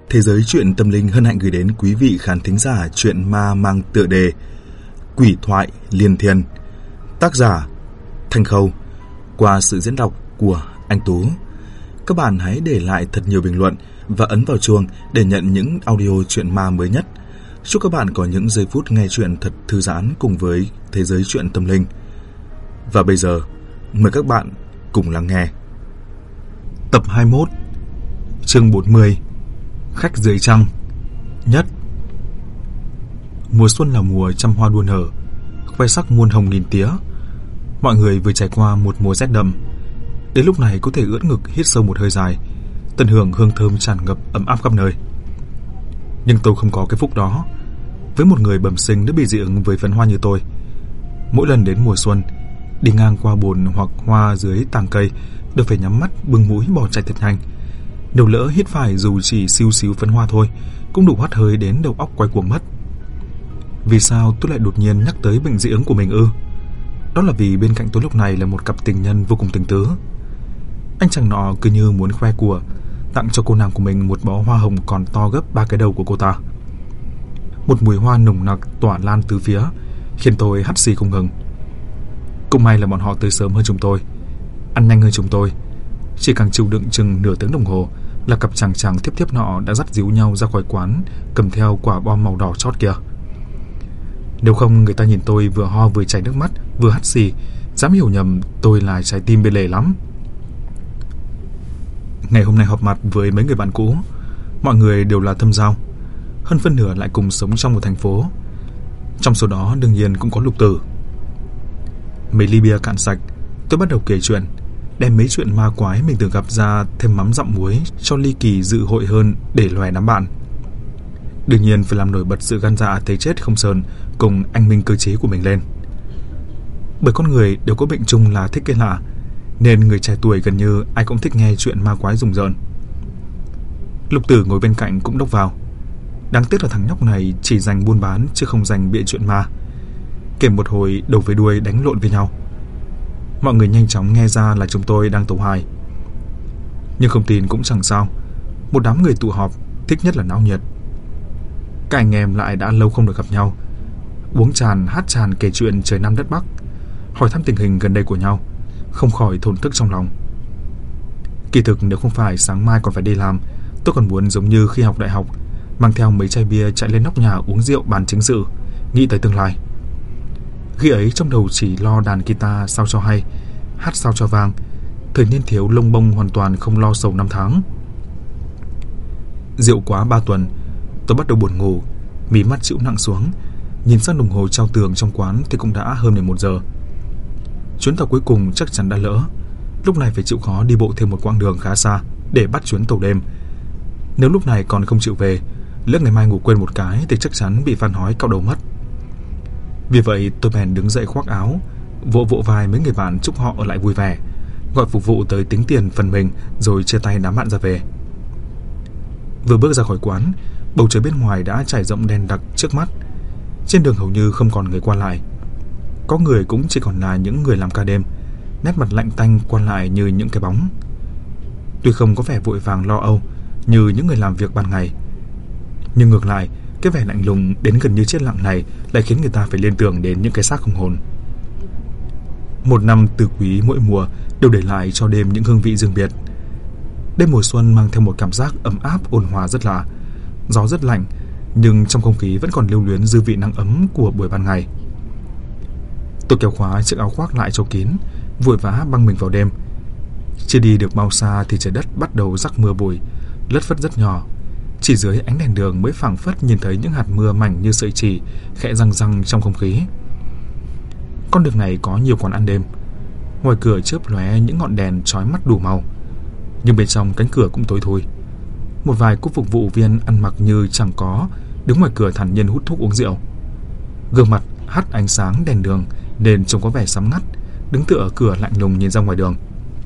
Thế giới truyện tâm linh hân hạnh gửi đến quý vị khán thính giả truyện ma mang tựa đề Quỷ thoại liên thiên, tác giả Thanh Khâu, qua sự diễn đọc của anh Tú. Các bạn hãy để lại thật nhiều bình luận và ấn vào chuông để nhận những audio truyện ma mới nhất. Chúc các bạn có những giây phút nghe truyện thật thư giãn cùng với thế giới truyện tâm linh. Và bây giờ, mời các bạn cùng lắng nghe tập 21, chương 40, Khách dưới trăng. Nhất. Mùa xuân là mùa trăm hoa đua nở, khoe sắc muôn hồng nghìn tía. Mọi người vừa trải qua một mùa rét đậm, đến lúc này có thể ưỡn ngực hít sâu một hơi dài, tận hưởng hương thơm tràn ngập ấm áp khắp nơi. Nhưng tôi không có cái phúc đó. Với một người bẩm sinh đã bị dị ứng với phấn hoa như tôi, mỗi lần đến mùa xuân, đi ngang qua bồn hoặc hoa dưới tàng cây đều phải nhắm mắt bưng mũi bỏ chạy thật nhanh. Nếu lỡ hít phải dù chỉ xíu xíu phấn hoa thôi cũng đủ hắt hơi đến đầu óc quay cuồng mất. Vì sao tôi lại đột nhiên nhắc tới bệnh dị ứng của mình ư? Đó là vì bên cạnh tôi lúc này là một cặp tình nhân vô cùng tình tứ. Anh chàng nọ cứ như muốn khoe của, tặng cho cô nàng của mình một bó hoa hồng còn to gấp 3 cái đầu của cô ta. Một mùi hoa nồng nặc tỏa lan từ phía, khiến tôi hắt xì không ngừng. Cũng may là bọn họ tới sớm hơn chúng tôi, ăn nhanh hơn chúng tôi. Chỉ càng chịu đựng chừng nửa tiếng đồng hồ là cặp chàng chàng tiếp tiếp nọ đã dắt díu nhau ra khỏi quán, cầm theo quả bom màu đỏ chót kia. Nếu không, người ta nhìn tôi vừa ho vừa chảy nước mắt vừa hắt xì, dám hiểu nhầm tôi là trái tim bê lề lắm. Ngày hôm nay họp mặt với mấy người bạn cũ, mọi người đều là thâm giao, hơn phân nửa lại cùng sống trong một thành phố. Trong số đó đương nhiên cũng có Lục Tử. Mấy ly bia cạn sạch, tôi bắt đầu kể chuyện, đem mấy chuyện ma quái mình từng gặp ra thêm mắm dặm muối cho ly kỳ dự hội hơn để lòe đám bạn. Đương nhiên phải làm nổi bật sự gan dạ thấy chết không sờn cùng anh minh cơ chế của mình lên. Bởi con người đều có bệnh chung là thích cái lạ, nên người trẻ tuổi gần như ai cũng thích nghe chuyện ma quái rùng rợn. Lục Tử ngồi bên cạnh cũng đốc vào. Đáng tiếc là thằng nhóc này chỉ dành buôn bán chứ không dành bịa chuyện ma. Kể một hồi đầu với đuôi đánh lộn với nhau. Mọi người nhanh chóng nghe ra là chúng tôi đang tấu hài. Nhưng không tin cũng chẳng sao, một đám người tụ họp thích nhất là náo nhiệt. Các anh em lại đã lâu không được gặp nhau, uống tràn hát tràn kể chuyện trời Nam đất Bắc, hỏi thăm tình hình gần đây của nhau, không khỏi thổn thức trong lòng. Kỳ thực nếu không phải sáng mai còn phải đi làm, tôi còn muốn giống như khi học đại học, mang theo mấy chai bia chạy lên nóc nhà uống rượu bàn chính sự, nghĩ tới tương lai. Khi ấy trong đầu chỉ lo đàn guitar sao cho hay, hát sao cho vang, thời niên thiếu lông bông hoàn toàn không lo sầu năm tháng. Rượu quá 3 tuần, tôi bắt đầu buồn ngủ, mí mắt chịu nặng xuống, nhìn sang đồng hồ treo tường trong quán thì cũng đã hơn 11 giờ. Chuyến tàu cuối cùng chắc chắn đã lỡ, lúc này phải chịu khó đi bộ thêm một quãng đường khá xa để bắt chuyến tàu đêm. Nếu lúc này còn không chịu về, lỡ ngày mai ngủ quên một cái thì chắc chắn bị Phan Hói cạo đầu mất. Vì vậy tôi bèn đứng dậy khoác áo, vỗ vỗ vai mấy người bạn chúc họ ở lại vui vẻ, gọi phục vụ tới tính tiền phần mình rồi chia tay đám bạn ra về. Vừa bước ra khỏi quán, bầu trời bên ngoài đã trải rộng đen đặc trước mắt. Trên đường hầu như không còn người qua lại, có người cũng chỉ còn là những người làm ca đêm, nét mặt lạnh tanh qua lại như những cái bóng. Tuy không có vẻ vội vàng lo âu như những người làm việc ban ngày, nhưng ngược lại, cái vẻ lạnh lùng đến gần như chết lặng này lại khiến người ta phải liên tưởng đến những cái xác không hồn. Một năm từ quý mỗi mùa đều để lại cho đêm những hương vị riêng biệt. Đêm mùa xuân mang theo một cảm giác ấm áp ôn hòa rất lạ. Gió rất lạnh, nhưng trong không khí vẫn còn lưu luyến dư vị nắng ấm của buổi ban ngày. Tôi kéo khóa chiếc áo khoác lại cho kín, vội vã băng mình vào đêm. Chưa đi được bao xa thì trời đất bắt đầu rắc mưa bụi, lất phất rất nhỏ. Chỉ dưới ánh đèn đường mới phảng phất nhìn thấy những hạt mưa mảnh như sợi chỉ khẽ răng răng trong không khí. Con đường này có nhiều quán ăn đêm, ngoài cửa chớp lóe những ngọn đèn chói mắt đủ màu, nhưng bên trong cánh cửa cũng tối thui. Một vài cô phục vụ viên ăn mặc như chẳng có đứng ngoài cửa thản nhiên hút thuốc uống rượu. Gương mặt hắt ánh sáng đèn đường nên trông có vẻ sắm ngắt, đứng tựa ở cửa lạnh lùng nhìn ra ngoài đường.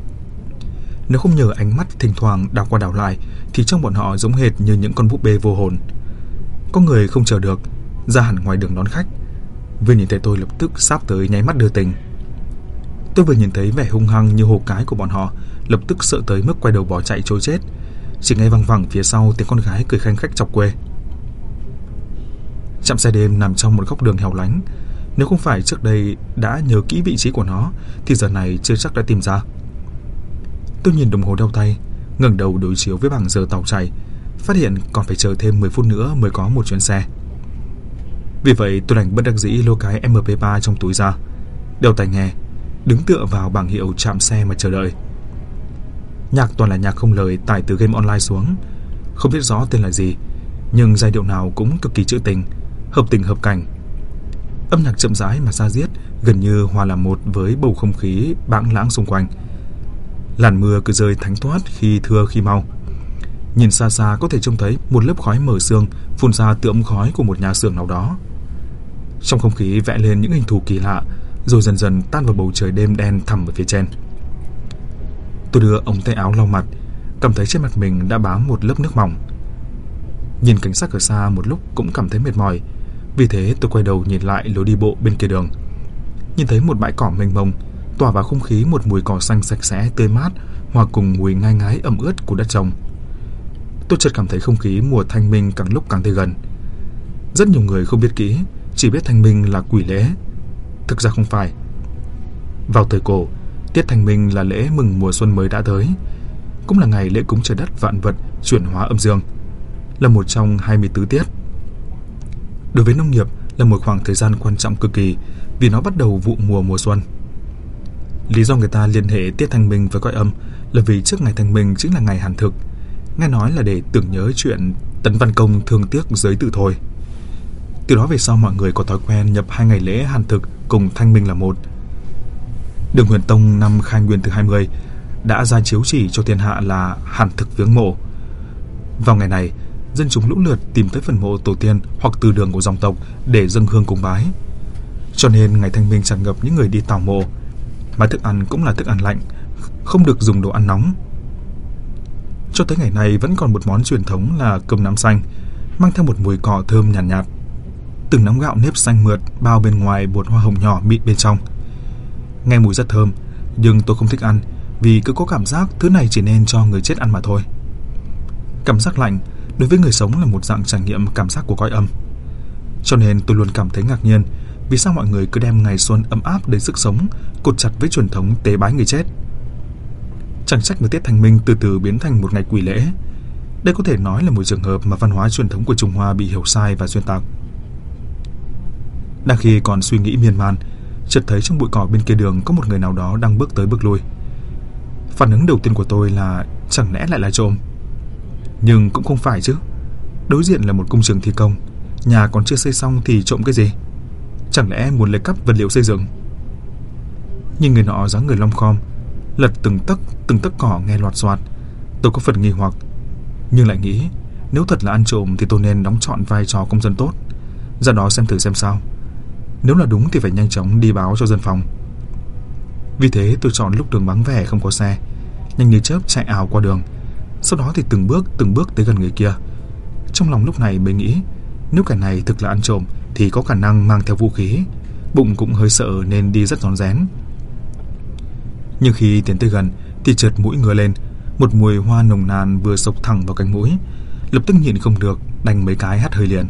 Nếu không nhờ ánh mắt thỉnh thoảng đảo qua đảo lại thì trông bọn họ giống hệt như những con búp bê vô hồn. Có người không chờ được ra hẳn ngoài đường đón khách, vừa nhìn thấy tôi lập tức sáp tới nháy mắt đưa tình. Tôi vừa nhìn thấy vẻ hung hăng như hồ cái của bọn họ, lập tức sợ tới mức quay đầu bỏ chạy trối chết, chỉ nghe văng vẳng phía sau tiếng con gái cười khanh khách chọc quê. Trạm xe đêm nằm trong một góc đường hẻo lánh. Nếu không phải trước đây đã nhớ kỹ vị trí của nó thì giờ này chưa chắc đã tìm ra. Tôi nhìn đồng hồ đeo tay, ngẩng đầu đối chiếu với bảng giờ tàu chạy, phát hiện còn phải chờ thêm 10 phút nữa mới có một chuyến xe. Vì vậy tôi đành bất đắc dĩ lôi cái MP3 trong túi ra, đeo tai nghe, đứng tựa vào bảng hiệu trạm xe mà chờ đợi. Nhạc toàn là nhạc không lời tải từ game online xuống, không biết rõ tên là gì, nhưng giai điệu nào cũng cực kỳ trữ tình hợp cảnh. Âm nhạc chậm rãi mà da diết, gần như hòa làm một với bầu không khí bãng lãng xung quanh. Làn mưa cứ rơi thánh thoát khi thưa khi mau. Nhìn xa xa có thể trông thấy một lớp khói mờ sương phun ra từ ống khói của một nhà xưởng nào đó. Trong không khí vẽ lên những hình thù kỳ lạ, rồi dần dần tan vào bầu trời đêm đen thẳm ở phía trên. Tôi đưa ống tay áo lau mặt, cảm thấy trên mặt mình đã bám một lớp nước mỏng. Nhìn cảnh sắc ở xa một lúc cũng cảm thấy mệt mỏi, vì thế tôi quay đầu nhìn lại lối đi bộ bên kia đường. Nhìn thấy một bãi cỏ mênh mông, tỏa vào không khí một mùi cỏ xanh sạch sẽ tươi mát, hòa cùng mùi ngai ngái ẩm ướt của đất trồng. Tôi chợt cảm thấy không khí mùa thanh minh càng lúc càng tới gần. Rất nhiều người không biết kỹ, chỉ biết thanh minh là quỷ lễ. Thực ra không phải. Vào thời cổ, tiết thanh minh là lễ mừng mùa xuân mới đã tới, cũng là ngày lễ cúng trời đất vạn vật chuyển hóa âm dương, là một trong 24 tiết. Đối với nông nghiệp là một khoảng thời gian quan trọng cực kỳ, vì nó bắt đầu vụ mùa xuân. Lý do người ta liên hệ tiết thanh minh với cõi âm là vì trước ngày thanh minh chính là ngày hàn thực, nghe nói là để tưởng nhớ chuyện Tấn Văn Công thương tiếc giới tử thôi. Từ đó về sau mọi người có thói quen nhập hai ngày lễ hàn thực cùng thanh minh là một. Đường Huyền Tông năm Khai Nguyên thứ 20 đã ra chiếu chỉ cho thiên hạ là hàn thực viếng mộ. Vào ngày này, dân chúng lũ lượt tìm tới phần mộ tổ tiên hoặc từ đường của dòng tộc để dâng hương cúng bái. Cho nên ngày thanh minh tràn ngập những người đi tảo mộ, mà thức ăn cũng là thức ăn lạnh, không được dùng đồ ăn nóng. Cho tới ngày nay vẫn còn một món truyền thống là cơm nắm xanh, mang theo một mùi cỏ thơm nhàn nhạt. Từng nắm gạo nếp xanh mượt bao bên ngoài bột hoa hồng nhỏ mịn bên trong. Nghe mùi rất thơm, nhưng tôi không thích ăn vì cứ có cảm giác thứ này chỉ nên cho người chết ăn mà thôi. Cảm giác lạnh đối với người sống là một dạng trải nghiệm cảm giác của cõi âm. Cho nên tôi luôn cảm thấy ngạc nhiên vì sao mọi người cứ đem ngày xuân ấm áp đầy sức sống cột chặt với truyền thống tế bái người chết. Chẳng trách mà tiết thanh minh từ từ biến thành một ngày quỷ lễ. Đây có thể nói là một trường hợp mà văn hóa truyền thống của Trung Hoa bị hiểu sai và xuyên tạc. Đang khi còn suy nghĩ miên man, chợt thấy trong bụi cỏ bên kia đường có một người nào đó đang bước tới bước lui. Phản ứng đầu tiên của tôi là chẳng lẽ lại là trộm? Nhưng cũng không phải chứ. Đối diện là một công trường thi công, nhà còn chưa xây xong thì trộm cái gì? Chẳng lẽ muốn lấy cắp vật liệu xây dựng? Nhìn người nọ dáng người lom khom, lật từng tấc cỏ nghe loạt xoạt, tôi có phần nghi hoặc, nhưng lại nghĩ nếu thật là ăn trộm thì tôi nên đóng trọn vai trò công dân tốt, ra đó xem thử xem sao. Nếu là đúng thì phải nhanh chóng đi báo cho dân phòng. Vì thế tôi chọn lúc đường vắng vẻ không có xe, nhanh như chớp chạy ào qua đường. Sau đó thì từng bước tới gần người kia. Trong lòng lúc này mới nghĩ, nếu kẻ này thực là ăn trộm thì có khả năng mang theo vũ khí. Bụng cũng hơi sợ nên đi rất rón rén. Nhưng khi tiến tới gần thì chợt mũi ngửa lên, một mùi hoa nồng nàn vừa xộc thẳng vào cánh mũi. Lập tức nhịn không được, đành mấy cái hắt hơi liền.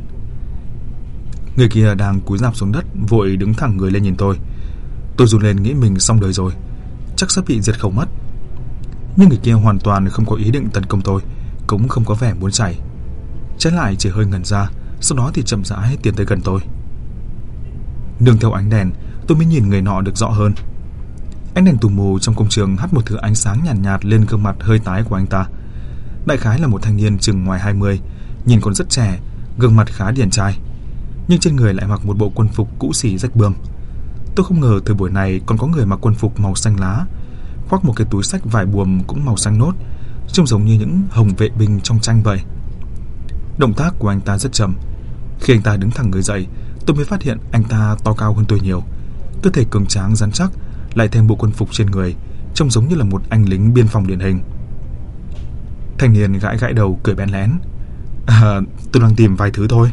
Người kia đang cúi rạp xuống đất, vội đứng thẳng người lên nhìn tôi. Tôi run lên nghĩ mình xong đời rồi, chắc sắp bị diệt khẩu mất. Nhưng người kia hoàn toàn không có ý định tấn công tôi, cũng không có vẻ muốn chạy. Trái lại chỉ hơi ngẩn ra, sau đó thì chậm rãi tiến tới gần tôi. Nương theo ánh đèn, tôi mới nhìn người nọ được rõ hơn. Ánh đèn tù mù trong công trường hắt một thứ ánh sáng nhàn nhạt lên gương mặt hơi tái của anh ta. Đại khái là một thanh niên chừng ngoài 20, nhìn còn rất trẻ, gương mặt khá điển trai, nhưng trên người lại mặc một bộ quân phục cũ xỉ rách bươm. Tôi không ngờ thời buổi này còn có người mặc quân phục màu xanh lá, khoác một cái túi xách vải buồm cũng màu xanh nốt, trông giống như những hồng vệ binh trong tranh vậy. Động tác của anh ta rất chậm. Khi anh ta đứng thẳng người dậy, tôi mới phát hiện anh ta to cao hơn tôi nhiều, cơ thể cường tráng rắn chắc, lại thêm bộ quân phục trên người, trông giống như là một anh lính biên phòng điển hình. Thanh niên gãi gãi đầu cười bẽn lẽn. Tôi đang tìm vài thứ thôi.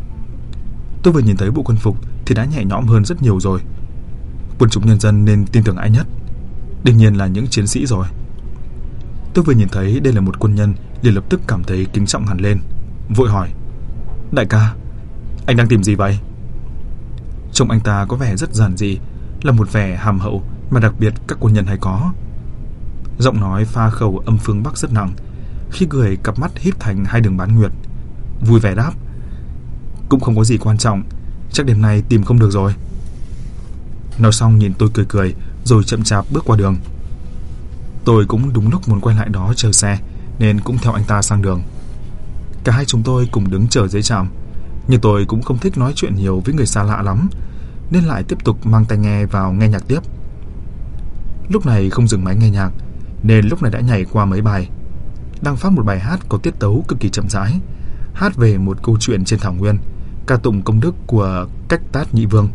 Tôi vừa nhìn thấy bộ quân phục thì đã nhẹ nhõm hơn rất nhiều rồi. Quần chúng nhân dân nên tin tưởng ai nhất? Đương nhiên là những chiến sĩ rồi. Tôi vừa nhìn thấy đây là một quân nhân liền lập tức cảm thấy kính trọng hẳn lên, vội hỏi: Đại ca, anh đang tìm gì vậy? Trông anh ta có vẻ rất giản dị, là một vẻ hàm hậu mà đặc biệt các quân nhân hay có. Giọng nói pha khẩu âm phương Bắc rất nặng, khi cười cặp mắt híp thành hai đường bán nguyệt. Vui vẻ đáp: Cũng không có gì quan trọng, chắc đêm nay tìm không được rồi. Nói xong nhìn tôi cười cười rồi chậm chạp bước qua đường. Tôi cũng đúng lúc muốn quay lại đó chờ xe nên cũng theo anh ta sang đường. Cả hai chúng tôi cùng đứng chờ dưới trạm, nhưng tôi cũng không thích nói chuyện nhiều với người xa lạ lắm nên lại tiếp tục mang tai nghe vào nghe nhạc tiếp. Lúc này không dừng máy nghe nhạc nên lúc này đã nhảy qua mấy bài. Đang phát một bài hát có tiết tấu cực kỳ chậm rãi, hát về một câu chuyện trên thảo nguyên, ca tụng công đức của Cách Tát Nhị Vương.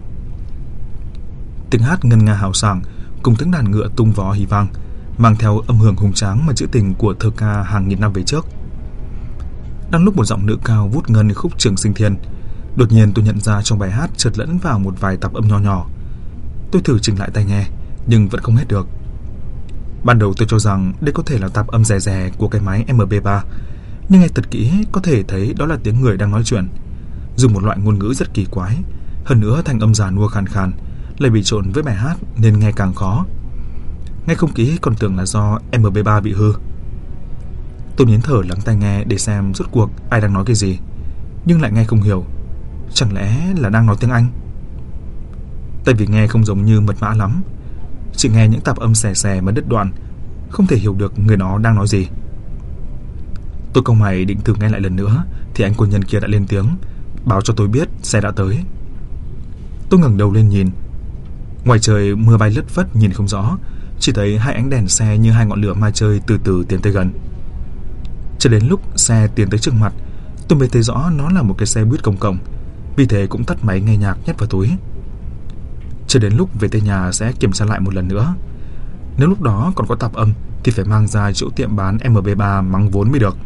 Tiếng hát ngân nga hào sảng cùng tiếng đàn ngựa tung vó hí vang, mang theo âm hưởng hùng tráng mà trữ tình của thơ ca hàng nghìn năm về trước. Đang lúc một giọng nữ cao vút ngân khúc Trường Sinh Thiên, đột nhiên tôi nhận ra trong bài hát chợt lẫn vào một vài tạp âm nho nhỏ. Tôi thử chỉnh lại tai nghe nhưng vẫn không hết được. Ban đầu tôi cho rằng đây có thể là tạp âm rè rè của cái máy MP3, nhưng nghe thật kỹ có thể thấy đó là tiếng người đang nói chuyện, dùng một loại ngôn ngữ rất kỳ quái. Hơn nữa thành âm già nua khàn khàn lại bị trộn với bài hát nên nghe càng khó. Nghe không kỹ còn tưởng là do MP3 bị hư. Tôi nín thở lắng tai nghe để xem rốt cuộc ai đang nói cái gì, nhưng lại nghe không hiểu. Chẳng lẽ là đang nói tiếng Anh? Tại vì nghe không giống như mật mã lắm, chỉ nghe những tạp âm xè xè mà đứt đoạn, không thể hiểu được người đó đang nói gì. Tôi cau mày định thử nghe lại lần nữa thì anh quân nhân kia đã lên tiếng báo cho tôi biết xe đã tới. Tôi ngẩng đầu lên nhìn. Ngoài trời mưa bay lất phất nhìn không rõ, chỉ thấy hai ánh đèn xe như hai ngọn lửa ma chơi từ từ tiến tới gần. Cho đến lúc xe tiến tới trước mặt, tôi mới thấy rõ nó là một cái xe buýt công cộng, vì thế cũng tắt máy nghe nhạc nhét vào túi. Cho đến lúc về tới nhà sẽ kiểm tra lại một lần nữa. Nếu lúc đó còn có tạp âm thì phải mang ra chỗ tiệm bán MP3 mắng vốn mới được.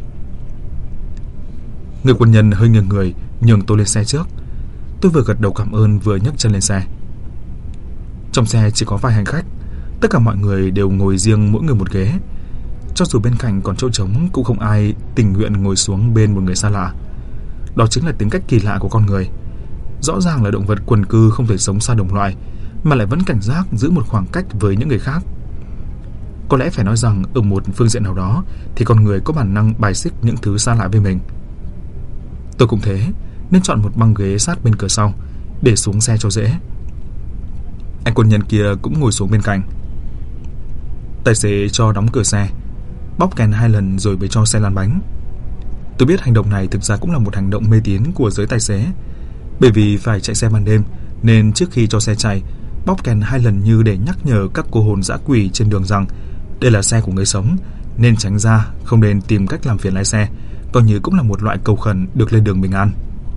Người quân nhân hơi nghiêng người nhường tôi lên xe trước. Tôi vừa gật đầu cảm ơn vừa nhấc chân lên xe. Trong xe chỉ có vài hành khách, tất cả mọi người đều ngồi riêng mỗi người một ghế. Cho dù bên cạnh còn chỗ trống cũng không ai tình nguyện ngồi xuống bên một người xa lạ. Đó chính là tính cách kỳ lạ của con người. Rõ ràng là động vật quần cư không thể sống xa đồng loại, mà lại vẫn cảnh giác giữ một khoảng cách với những người khác. Có lẽ phải nói rằng ở một phương diện nào đó thì con người có bản năng bài xích những thứ xa lạ với mình. Tôi cũng thế, nên chọn một băng ghế sát bên cửa sau để xuống xe cho dễ. Anh quân nhân kia cũng ngồi xuống bên cạnh. Tài xế cho đóng cửa xe, bóp kèn 2 lần rồi mới cho xe lăn bánh. Tôi biết hành động này thực ra cũng là một hành động mê tín của giới tài xế, bởi vì phải chạy xe ban đêm nên trước khi cho xe chạy, bóp kèn 2 lần như để nhắc nhở các cô hồn dã quỷ trên đường rằng đây là xe của người sống, nên tránh ra, không nên tìm cách làm phiền lái xe, coi như cũng là một loại cầu khẩn được lên đường bình an.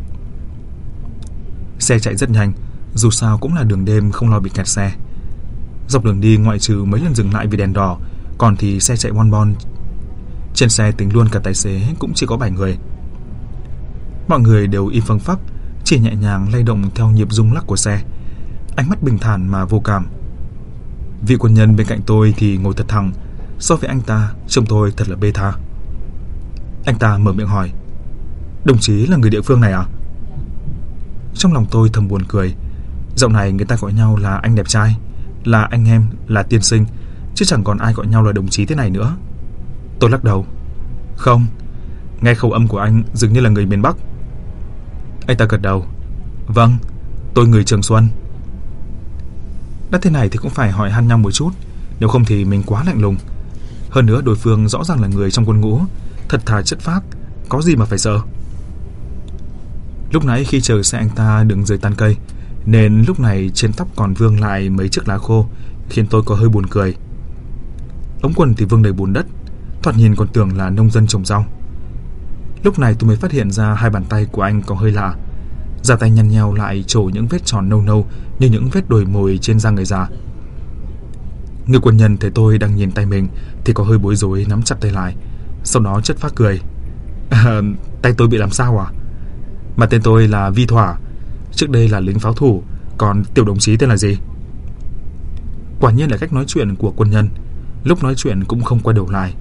Xe chạy rất nhanh, dù sao cũng là đường đêm không lo bị kẹt xe. Dọc đường đi ngoại trừ mấy lần dừng lại vì đèn đỏ, còn thì xe chạy bon bon. Trên xe tính luôn cả tài xế cũng chỉ có 7 người. Mọi người đều im phăng phắc, chỉ nhẹ nhàng lay động theo nhịp rung lắc của xe, ánh mắt bình thản mà vô cảm. Vị quân nhân bên cạnh tôi thì ngồi thật thẳng, so với anh ta trông tôi thật là bê tha. Anh ta mở miệng hỏi: Đồng chí là người địa phương này à? Trong lòng tôi thầm buồn cười. Dạo này người ta gọi nhau là anh đẹp trai, là anh em, là tiên sinh, chứ chẳng còn ai gọi nhau là đồng chí thế này nữa. Tôi lắc đầu: Không, nghe khẩu âm của anh dường như là người miền Bắc. Anh ta gật đầu: Vâng, tôi người Trường Xuân. Đã thế này thì cũng phải hỏi han nhau một chút, nếu không thì mình quá lạnh lùng. Hơn nữa đối phương rõ ràng là người trong quân ngũ, thật thà chất phác, có gì mà phải sợ. Lúc nãy khi chờ xe anh ta đứng dưới tán cây, nên lúc này trên tóc còn vương lại mấy chiếc lá khô, khiến tôi có hơi buồn cười. Ống quần thì vương đầy bùn đất, thoạt nhìn còn tưởng là nông dân trồng rau. Lúc này tôi mới phát hiện ra hai bàn tay của anh có hơi lạ, da tay nhăn nheo lại trổ những vết tròn nâu nâu như những vết đồi mồi trên da người già. Người quân nhân thấy tôi đang nhìn tay mình thì có hơi bối rối nắm chặt tay lại, sau đó chất phác cười: Tay tôi bị làm sao à? Mà tên tôi là Vi Thỏa, trước đây là lính pháo thủ, còn tiểu đồng chí tên là gì? Quả nhiên là cách nói chuyện của quân nhân, lúc nói chuyện cũng không quay đầu lại.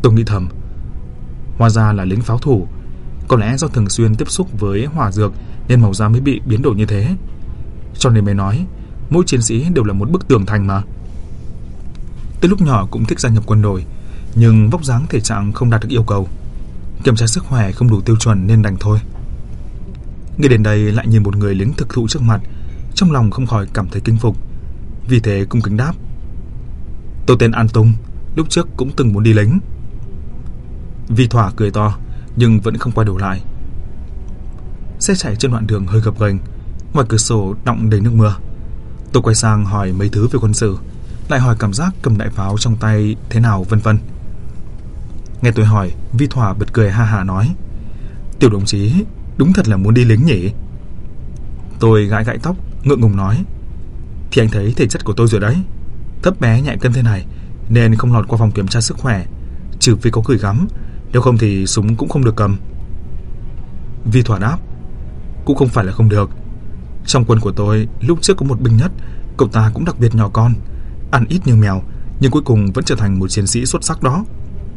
Tôi nghĩ thầm, hóa ra là lính pháo thủ. Có lẽ do thường xuyên tiếp xúc với hỏa dược nên màu da mới bị biến đổi như thế. Cho nên mới nói mỗi chiến sĩ đều là một bức tường thành mà. Từ lúc nhỏ cũng thích gia nhập quân đội, nhưng vóc dáng thể trạng không đạt được yêu cầu. Kiểm tra sức khỏe không đủ tiêu chuẩn nên đành thôi. Nghĩ đến đây lại nhìn một người lính thực thụ trước mặt, trong lòng không khỏi cảm thấy kính phục. Vì thế cung kính đáp, tôi tên An Tung, lúc trước cũng từng muốn đi lính. Vi Thỏa cười to nhưng vẫn không quay đầu lại. Xe chạy trên đoạn đường hơi gập ghềnh, ngoài cửa sổ đọng đầy nước mưa. Tôi quay sang hỏi mấy thứ về quân sự, lại hỏi cảm giác cầm đại pháo trong tay thế nào vân vân. Nghe tôi hỏi, Vi Thỏa bật cười ha hả nói, tiểu đồng chí đúng thật là muốn đi lính nhỉ? Tôi gãi gãi tóc ngượng ngùng nói, thì anh thấy thể chất của tôi rồi đấy, thấp bé nhẹ cân thế này nên không lọt qua phòng kiểm tra sức khỏe, trừ phi có gửi gắm, nếu không thì súng cũng không được cầm. Vi Thỏa đáp, cũng không phải là không được. Trong quân của tôi lúc trước có một binh nhất, cậu ta cũng đặc biệt nhỏ con, ăn ít như mèo, nhưng cuối cùng vẫn trở thành một chiến sĩ xuất sắc đó.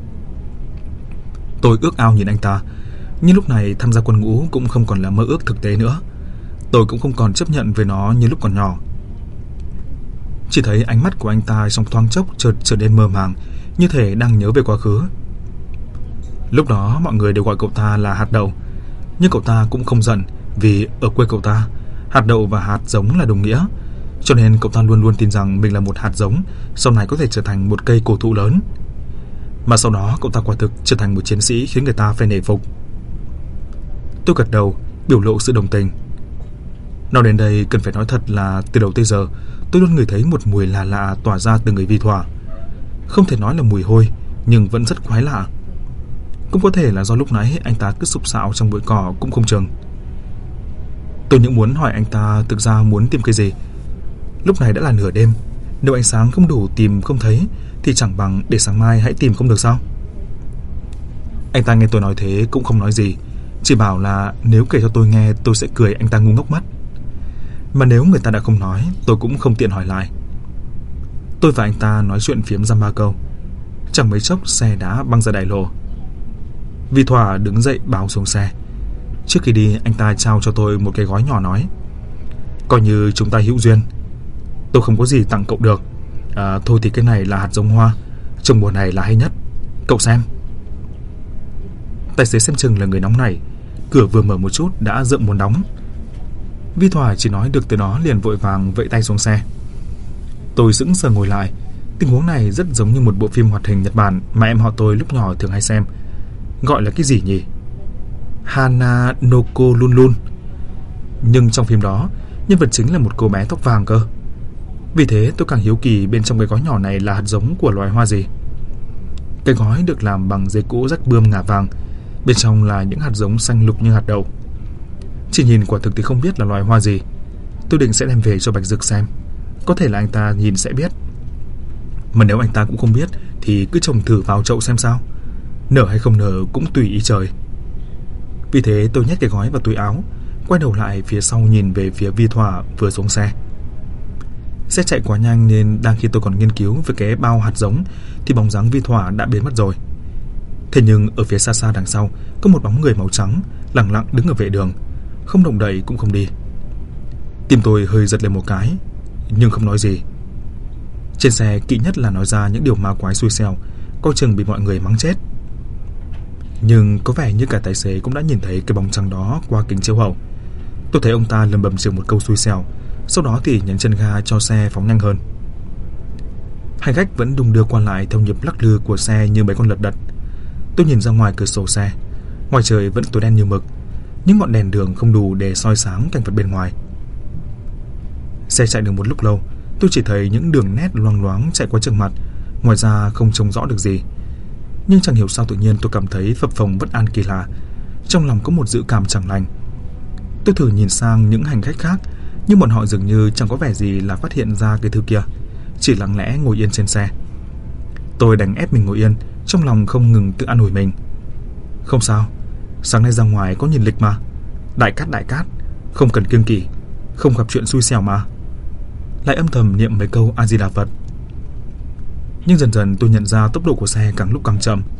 Tôi ước ao nhìn anh ta, nhưng lúc này tham gia quân ngũ cũng không còn là mơ ước thực tế nữa. Tôi cũng không còn chấp nhận về nó như lúc còn nhỏ. Chỉ thấy ánh mắt của anh ta trong thoáng chốc chợt trở nên mơ màng, như thể đang nhớ về quá khứ. Lúc đó mọi người đều gọi cậu ta là hạt đậu, nhưng cậu ta cũng không giận, vì ở quê cậu ta, hạt đậu và hạt giống là đồng nghĩa. Cho nên cậu ta luôn luôn tin rằng mình là một hạt giống, sau này có thể trở thành một cây cổ thụ lớn. Mà sau đó cậu ta quả thực trở thành một chiến sĩ khiến người ta phải nể phục. Tôi gật đầu, biểu lộ sự đồng tình. Nói đến đây cần phải nói thật là từ đầu tới giờ tôi luôn ngửi thấy một mùi lạ lạ tỏa ra từ người Vi Thỏa. Không thể nói là mùi hôi, nhưng vẫn rất quái lạ. Cũng có thể là do lúc nãy anh ta cứ sục sạo trong bụi cỏ cũng không chừng. Tôi những muốn hỏi anh ta thực ra muốn tìm cái gì. Lúc này đã là nửa đêm, nếu ánh sáng không đủ tìm không thấy thì chẳng bằng để sáng mai hãy tìm không được sao? Anh ta nghe tôi nói thế cũng không nói gì, chỉ bảo là nếu kể cho tôi nghe tôi sẽ cười anh ta ngu ngốc mất. Mà nếu người ta đã không nói, tôi cũng không tiện hỏi lại. Tôi và anh ta nói chuyện phiếm dăm ba câu, chẳng mấy chốc xe đã băng ra đại lộ. Vi Thỏa đứng dậy báo xuống xe. Trước khi đi anh ta trao cho tôi một cái gói nhỏ nói, coi như chúng ta hữu duyên. Tôi không có gì tặng cậu được, thôi thì cái này là hạt giống hoa, trồng mùa này là hay nhất, cậu xem. Tài xế xem chừng là người nóng này, cửa vừa mở một chút đã rợm muốn đóng. Vi Thỏa chỉ nói được từ đó liền vội vàng vẫy tay xuống xe. Tôi sững sờ ngồi lại. Tình huống này rất giống như một bộ phim hoạt hình Nhật Bản mà em họ tôi lúc nhỏ thường hay xem. Gọi là cái gì nhỉ? Hana Noko Lun Lun. Nhưng trong phim đó, nhân vật chính là một cô bé tóc vàng cơ. Vì thế tôi càng hiếu kỳ bên trong cái gói nhỏ này là hạt giống của loài hoa gì. Cái gói được làm bằng giấy cũ rách bươm ngả vàng, bên trong là những hạt giống xanh lục như hạt đậu. Chỉ nhìn quả thực thì không biết là loài hoa gì. Tôi định sẽ đem về cho Bạch Dực xem, có thể là anh ta nhìn sẽ biết. Mà nếu anh ta cũng không biết thì cứ trồng thử vào chậu xem sao, nở hay không nở cũng tùy ý trời. Vì thế tôi nhét cái gói vào túi áo, quay đầu lại phía sau nhìn về phía Vi Thỏa vừa xuống xe. Xe chạy quá nhanh nên đang khi tôi còn nghiên cứu về cái bao hạt giống thì bóng dáng Vi Thỏa đã biến mất rồi. Thế nhưng ở phía xa xa đằng sau có một bóng người màu trắng lặng lặng đứng ở vệ đường, không động đậy cũng không đi. Tim tôi hơi giật lên một cái, nhưng không nói gì. Trên xe kỵ nhất là nói ra những điều ma quái xui xẻo, coi chừng bị mọi người mắng chết. Nhưng có vẻ như cả tài xế cũng đã nhìn thấy cái bóng trắng đó qua kính chiếu hậu. Tôi thấy ông ta lầm bầm chừng một câu xui xẻo, sau đó thì nhấn chân ga cho xe phóng nhanh hơn. Hành khách vẫn đung đưa qua lại theo nhịp lắc lư của xe như mấy con lật đật. Tôi nhìn ra ngoài cửa sổ xe, ngoài trời vẫn tối đen như mực, những ngọn đèn đường không đủ để soi sáng cảnh vật bên ngoài. Xe chạy được một lúc lâu, tôi chỉ thấy những đường nét loang loáng chạy qua trước mặt, ngoài ra không trông rõ được gì. Nhưng chẳng hiểu sao tự nhiên tôi cảm thấy phập phồng bất an kỳ lạ, trong lòng có một dự cảm chẳng lành. Tôi thử nhìn sang những hành khách khác, nhưng bọn họ dường như chẳng có vẻ gì là phát hiện ra cái thứ kia, chỉ lặng lẽ ngồi yên trên xe. Tôi đành ép mình ngồi yên, trong lòng không ngừng tự an ủi mình. Không sao, sáng nay ra ngoài có nhìn lịch mà. Đại cát, không cần kiêng kỵ, không gặp chuyện xui xẻo mà. Lại âm thầm niệm mấy câu A Di Đà Phật. Nhưng dần dần tôi nhận ra tốc độ của xe càng lúc càng chậm,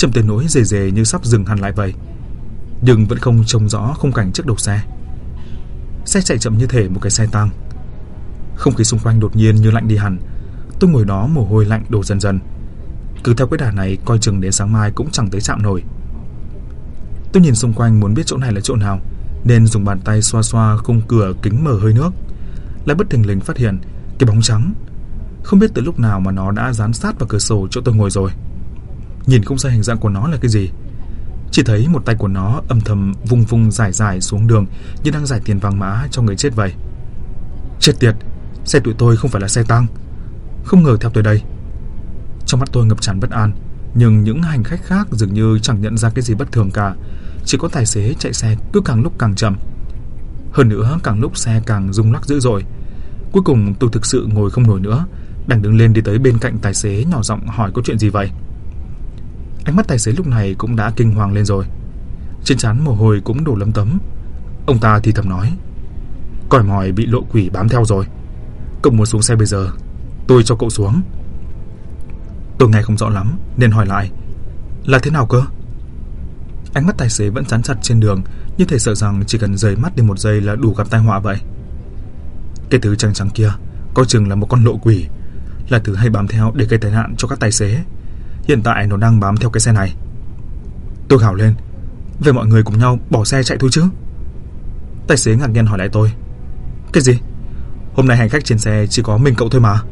chậm tới nỗi rề rề như sắp dừng hẳn lại vậy, nhưng vẫn không trông rõ khung cảnh trước đầu xe. Xe chạy chậm như thể một cái xe tăng. Không khí xung quanh đột nhiên như lạnh đi hẳn. Tôi ngồi đó mồ hôi lạnh đổ dần dần. Cứ theo cái đà này coi chừng đến sáng mai cũng chẳng tới chạm nổi. Tôi nhìn xung quanh muốn biết chỗ này là chỗ nào, nên dùng bàn tay xoa xoa khung cửa kính mở hơi nước. Lại bất thình lình phát hiện cái bóng trắng. Không biết từ lúc nào mà nó đã dán sát vào cửa sổ chỗ tôi ngồi rồi. Nhìn không ra hình dạng của nó là cái gì, chỉ thấy một tay của nó âm thầm vung vung rải rải xuống đường như đang giải tiền vàng mã cho người chết vậy. Chết tiệt, xe tụi tôi không phải là xe tăng, không ngờ theo tôi đây. Trong mắt tôi ngập tràn bất an, nhưng những hành khách khác dường như chẳng nhận ra cái gì bất thường cả. Chỉ có tài xế chạy xe cứ càng lúc càng chậm. Hơn nữa càng lúc xe càng rung lắc dữ dội. Cuối cùng tôi thực sự ngồi không nổi nữa, đành đứng lên đi tới bên cạnh tài xế nhỏ giọng hỏi có chuyện gì vậy. Ánh mắt tài xế lúc này cũng đã kinh hoàng lên rồi, trên trán mồ hôi cũng đổ lấm tấm. Ông ta thì thầm nói: Còi mòi bị lộ quỷ bám theo rồi. Cậu muốn xuống xe bây giờ, tôi cho cậu xuống. Tôi nghe không rõ lắm nên hỏi lại: Là thế nào cơ? Ánh mắt tài xế vẫn dán chặt trên đường, như thể sợ rằng chỉ cần rời mắt đi một giây là đủ gặp tai họa vậy. Cái thứ trắng trắng kia coi chừng là một con lộ quỷ, là thứ hay bám theo để gây tai nạn cho các tài xế. Hiện tại nó đang bám theo cái xe này. Tôi gào lên: Vậy mọi người cùng nhau bỏ xe chạy thôi chứ? Tài xế ngạc nhiên hỏi lại tôi: Cái gì? Hôm nay hành khách trên xe chỉ có mình cậu thôi mà.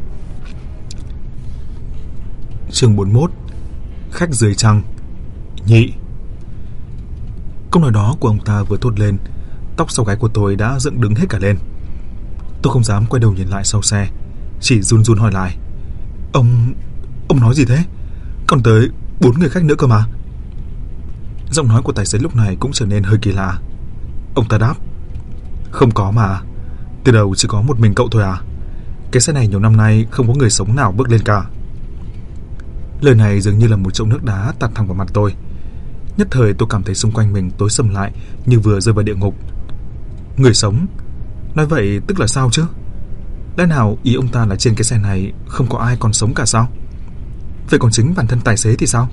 Chương 41: Khách dưới trăng nhị. Câu nói đó của ông ta vừa thốt lên, tóc sau gáy của tôi đã dựng đứng hết cả lên. Tôi không dám quay đầu nhìn lại sau xe, chỉ run run hỏi lại: Ông nói gì thế? Còn tới 4 người khách nữa cơ mà. Giọng nói của tài xế lúc này cũng trở nên hơi kỳ lạ. Ông ta đáp: Không có mà, từ đầu chỉ có một mình cậu thôi à? Cái xe này nhiều năm nay không có người sống nào bước lên cả. Lời này dường như là một chậu nước đá tạt thẳng vào mặt tôi. Nhất thời tôi cảm thấy xung quanh mình tối sầm lại như vừa rơi vào địa ngục. Người sống? Nói vậy tức là sao chứ? Lẽ nào ý ông ta là trên cái xe này không có ai còn sống cả sao? Vậy còn chính bản thân tài xế thì sao?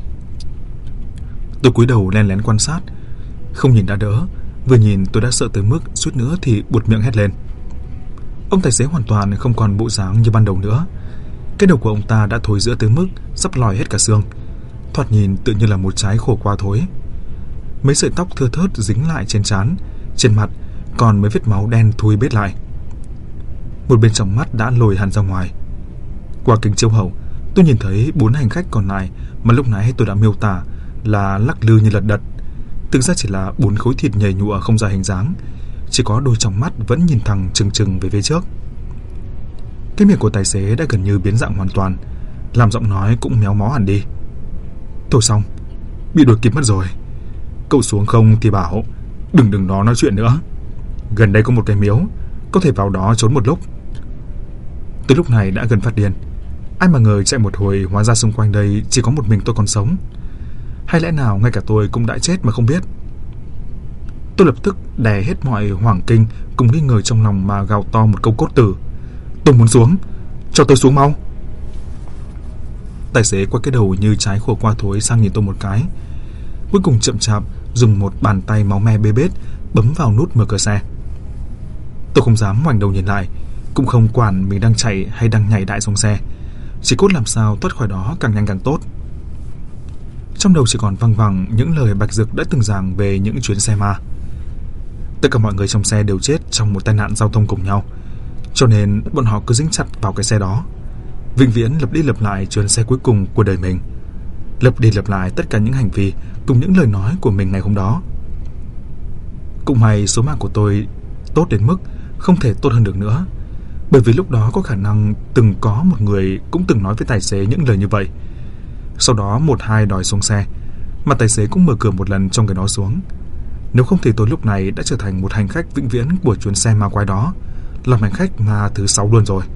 Tôi cúi đầu len lén quan sát. Không nhìn đã đỡ, vừa nhìn tôi đã sợ tới mức suýt nữa thì buột miệng hét lên. Ông tài xế hoàn toàn không còn bộ dáng như ban đầu nữa. Cái đầu của ông ta đã thối rữa tới mức sắp lòi hết cả xương, thoạt nhìn tự như là một trái khổ qua thối. Mấy sợi tóc thưa thớt dính lại trên trán, trên mặt còn mấy vết máu đen thui bết lại. Một bên trong mắt đã lồi hẳn ra ngoài. Qua kính chiếu hậu, tôi nhìn thấy 4 hành khách còn lại mà lúc nãy tôi đã miêu tả là lắc lư như lật đật. Thực ra chỉ là 4 khối thịt nhầy nhụa không ra hình dáng, chỉ có đôi tròng mắt vẫn nhìn thẳng trừng trừng về phía trước. Cái miệng của tài xế đã gần như biến dạng hoàn toàn, làm giọng nói cũng méo mó hẳn đi. Thôi xong, bị đuổi kịp mất rồi. Cậu xuống không thì bảo đừng đó nói chuyện nữa. Gần đây có một cái miếu, có thể vào đó trốn một lúc. Tôi lúc này đã gần phát điên. Ai mà ngờ chạy một hồi hóa ra xung quanh đây chỉ có một mình tôi còn sống. Hay lẽ nào ngay cả tôi cũng đã chết mà không biết? Tôi lập tức đè hết mọi hoảng kinh cùng nghi ngờ trong lòng mà gào to một câu cốt tử: Tôi muốn xuống, cho tôi xuống mau. Tài xế quay cái đầu như trái khổ qua thối sang nhìn tôi một cái, cuối cùng chậm chạp dùng một bàn tay máu me bê bết bấm vào nút mở cửa xe. Tôi không dám ngoảnh đầu nhìn lại, cũng không quản mình đang chạy hay đang nhảy đại xuống xe, chỉ cốt làm sao thoát khỏi đó càng nhanh càng tốt. Trong đầu chỉ còn văng vẳng những lời Bạch Dực đã từng giảng về những chuyến xe ma. Tất cả mọi người trong xe đều chết trong một tai nạn giao thông cùng nhau, cho nên bọn họ cứ dính chặt vào cái xe đó, vĩnh viễn lặp đi lặp lại chuyến xe cuối cùng của đời mình, lặp đi lặp lại tất cả những hành vi cùng những lời nói của mình ngày hôm đó. Cũng may số mạng của tôi tốt đến mức không thể tốt hơn được nữa, bởi vì lúc đó có khả năng từng có một người cũng từng nói với tài xế những lời như vậy. Sau đó 1-2 đòi xuống xe, mà tài xế cũng mở cửa một lần trong cái đó xuống. Nếu không thì tôi lúc này đã trở thành một hành khách vĩnh viễn của chuyến xe ma quái đó, làm hành khách ma thứ 6 luôn rồi.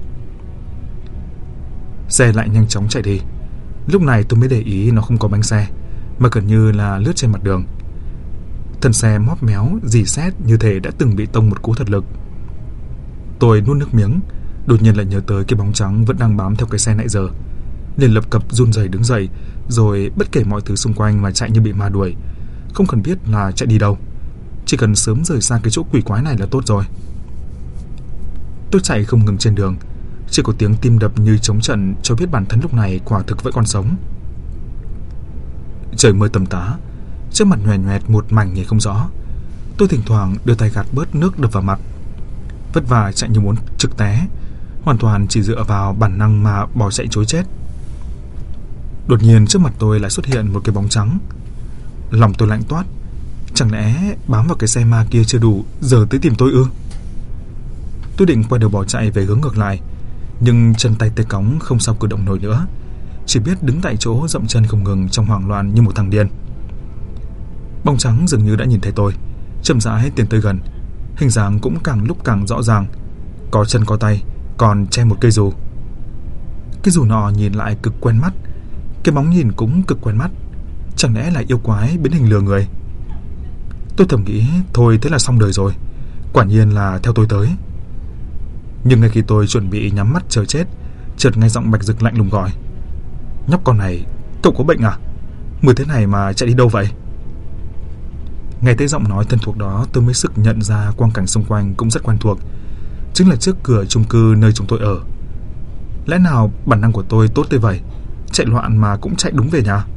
Xe lại nhanh chóng chạy đi. Lúc này tôi mới để ý nó không có bánh xe, mà gần như là lướt trên mặt đường. Thân xe móp méo, rỉ sét như thể đã từng bị tông một cú thật lực. Tôi nuốt nước miếng, đột nhiên lại nhớ tới cái bóng trắng vẫn đang bám theo cái xe nãy giờ. liền lập cập run rẩy đứng dậy, rồi bất kể mọi thứ xung quanh mà chạy như bị ma đuổi, không cần biết là chạy đi đâu, chỉ cần sớm rời xa cái chỗ quỷ quái này là tốt rồi. Tôi chạy không ngừng trên đường, chỉ có tiếng tim đập như trống trận cho biết bản thân lúc này quả thực vẫn còn sống. Trời mưa tầm tã, trước mặt nhoẻn nhoẹt một mảnh nhìn không rõ. Tôi thỉnh thoảng đưa tay gạt bớt nước đập vào mặt. Vất vả chạy như muốn trực té, hoàn toàn chỉ dựa vào bản năng mà bỏ chạy trối chết. Đột nhiên trước mặt tôi lại xuất hiện một cái bóng trắng. Lòng tôi lạnh toát. Chẳng lẽ bám vào cái xe ma kia chưa đủ, giờ tới tìm tôi ư? Tôi định quay đầu bỏ chạy về hướng ngược lại, nhưng chân tay tê cóng không sao cử động nổi nữa, chỉ biết đứng tại chỗ dậm chân không ngừng trong hoảng loạn như một thằng điên. Bóng trắng dường như đã nhìn thấy tôi, chậm rãi tiến tới gần, hình dáng cũng càng lúc càng rõ ràng, có chân có tay, còn che một cây dù. Cái dù nọ nhìn lại cực quen mắt, cái bóng nhìn cũng cực quen mắt, chẳng lẽ là yêu quái biến hình lừa người? Tôi thầm nghĩ thôi thế là xong đời rồi, quả nhiên là theo tôi tới. Nhưng ngay khi tôi chuẩn bị nhắm mắt chờ chết, chợt nghe giọng Bạch Dực lạnh lùng gọi: "Nhóc con này, cậu có bệnh à? Mưa thế này mà chạy đi đâu vậy?" Nghe thấy giọng nói thân thuộc đó, tôi mới sực nhận ra quang cảnh xung quanh cũng rất quen thuộc, chính là trước cửa chung cư nơi chúng tôi ở. Lẽ nào bản năng của tôi tốt tới vậy, chạy loạn mà cũng chạy đúng về nhà?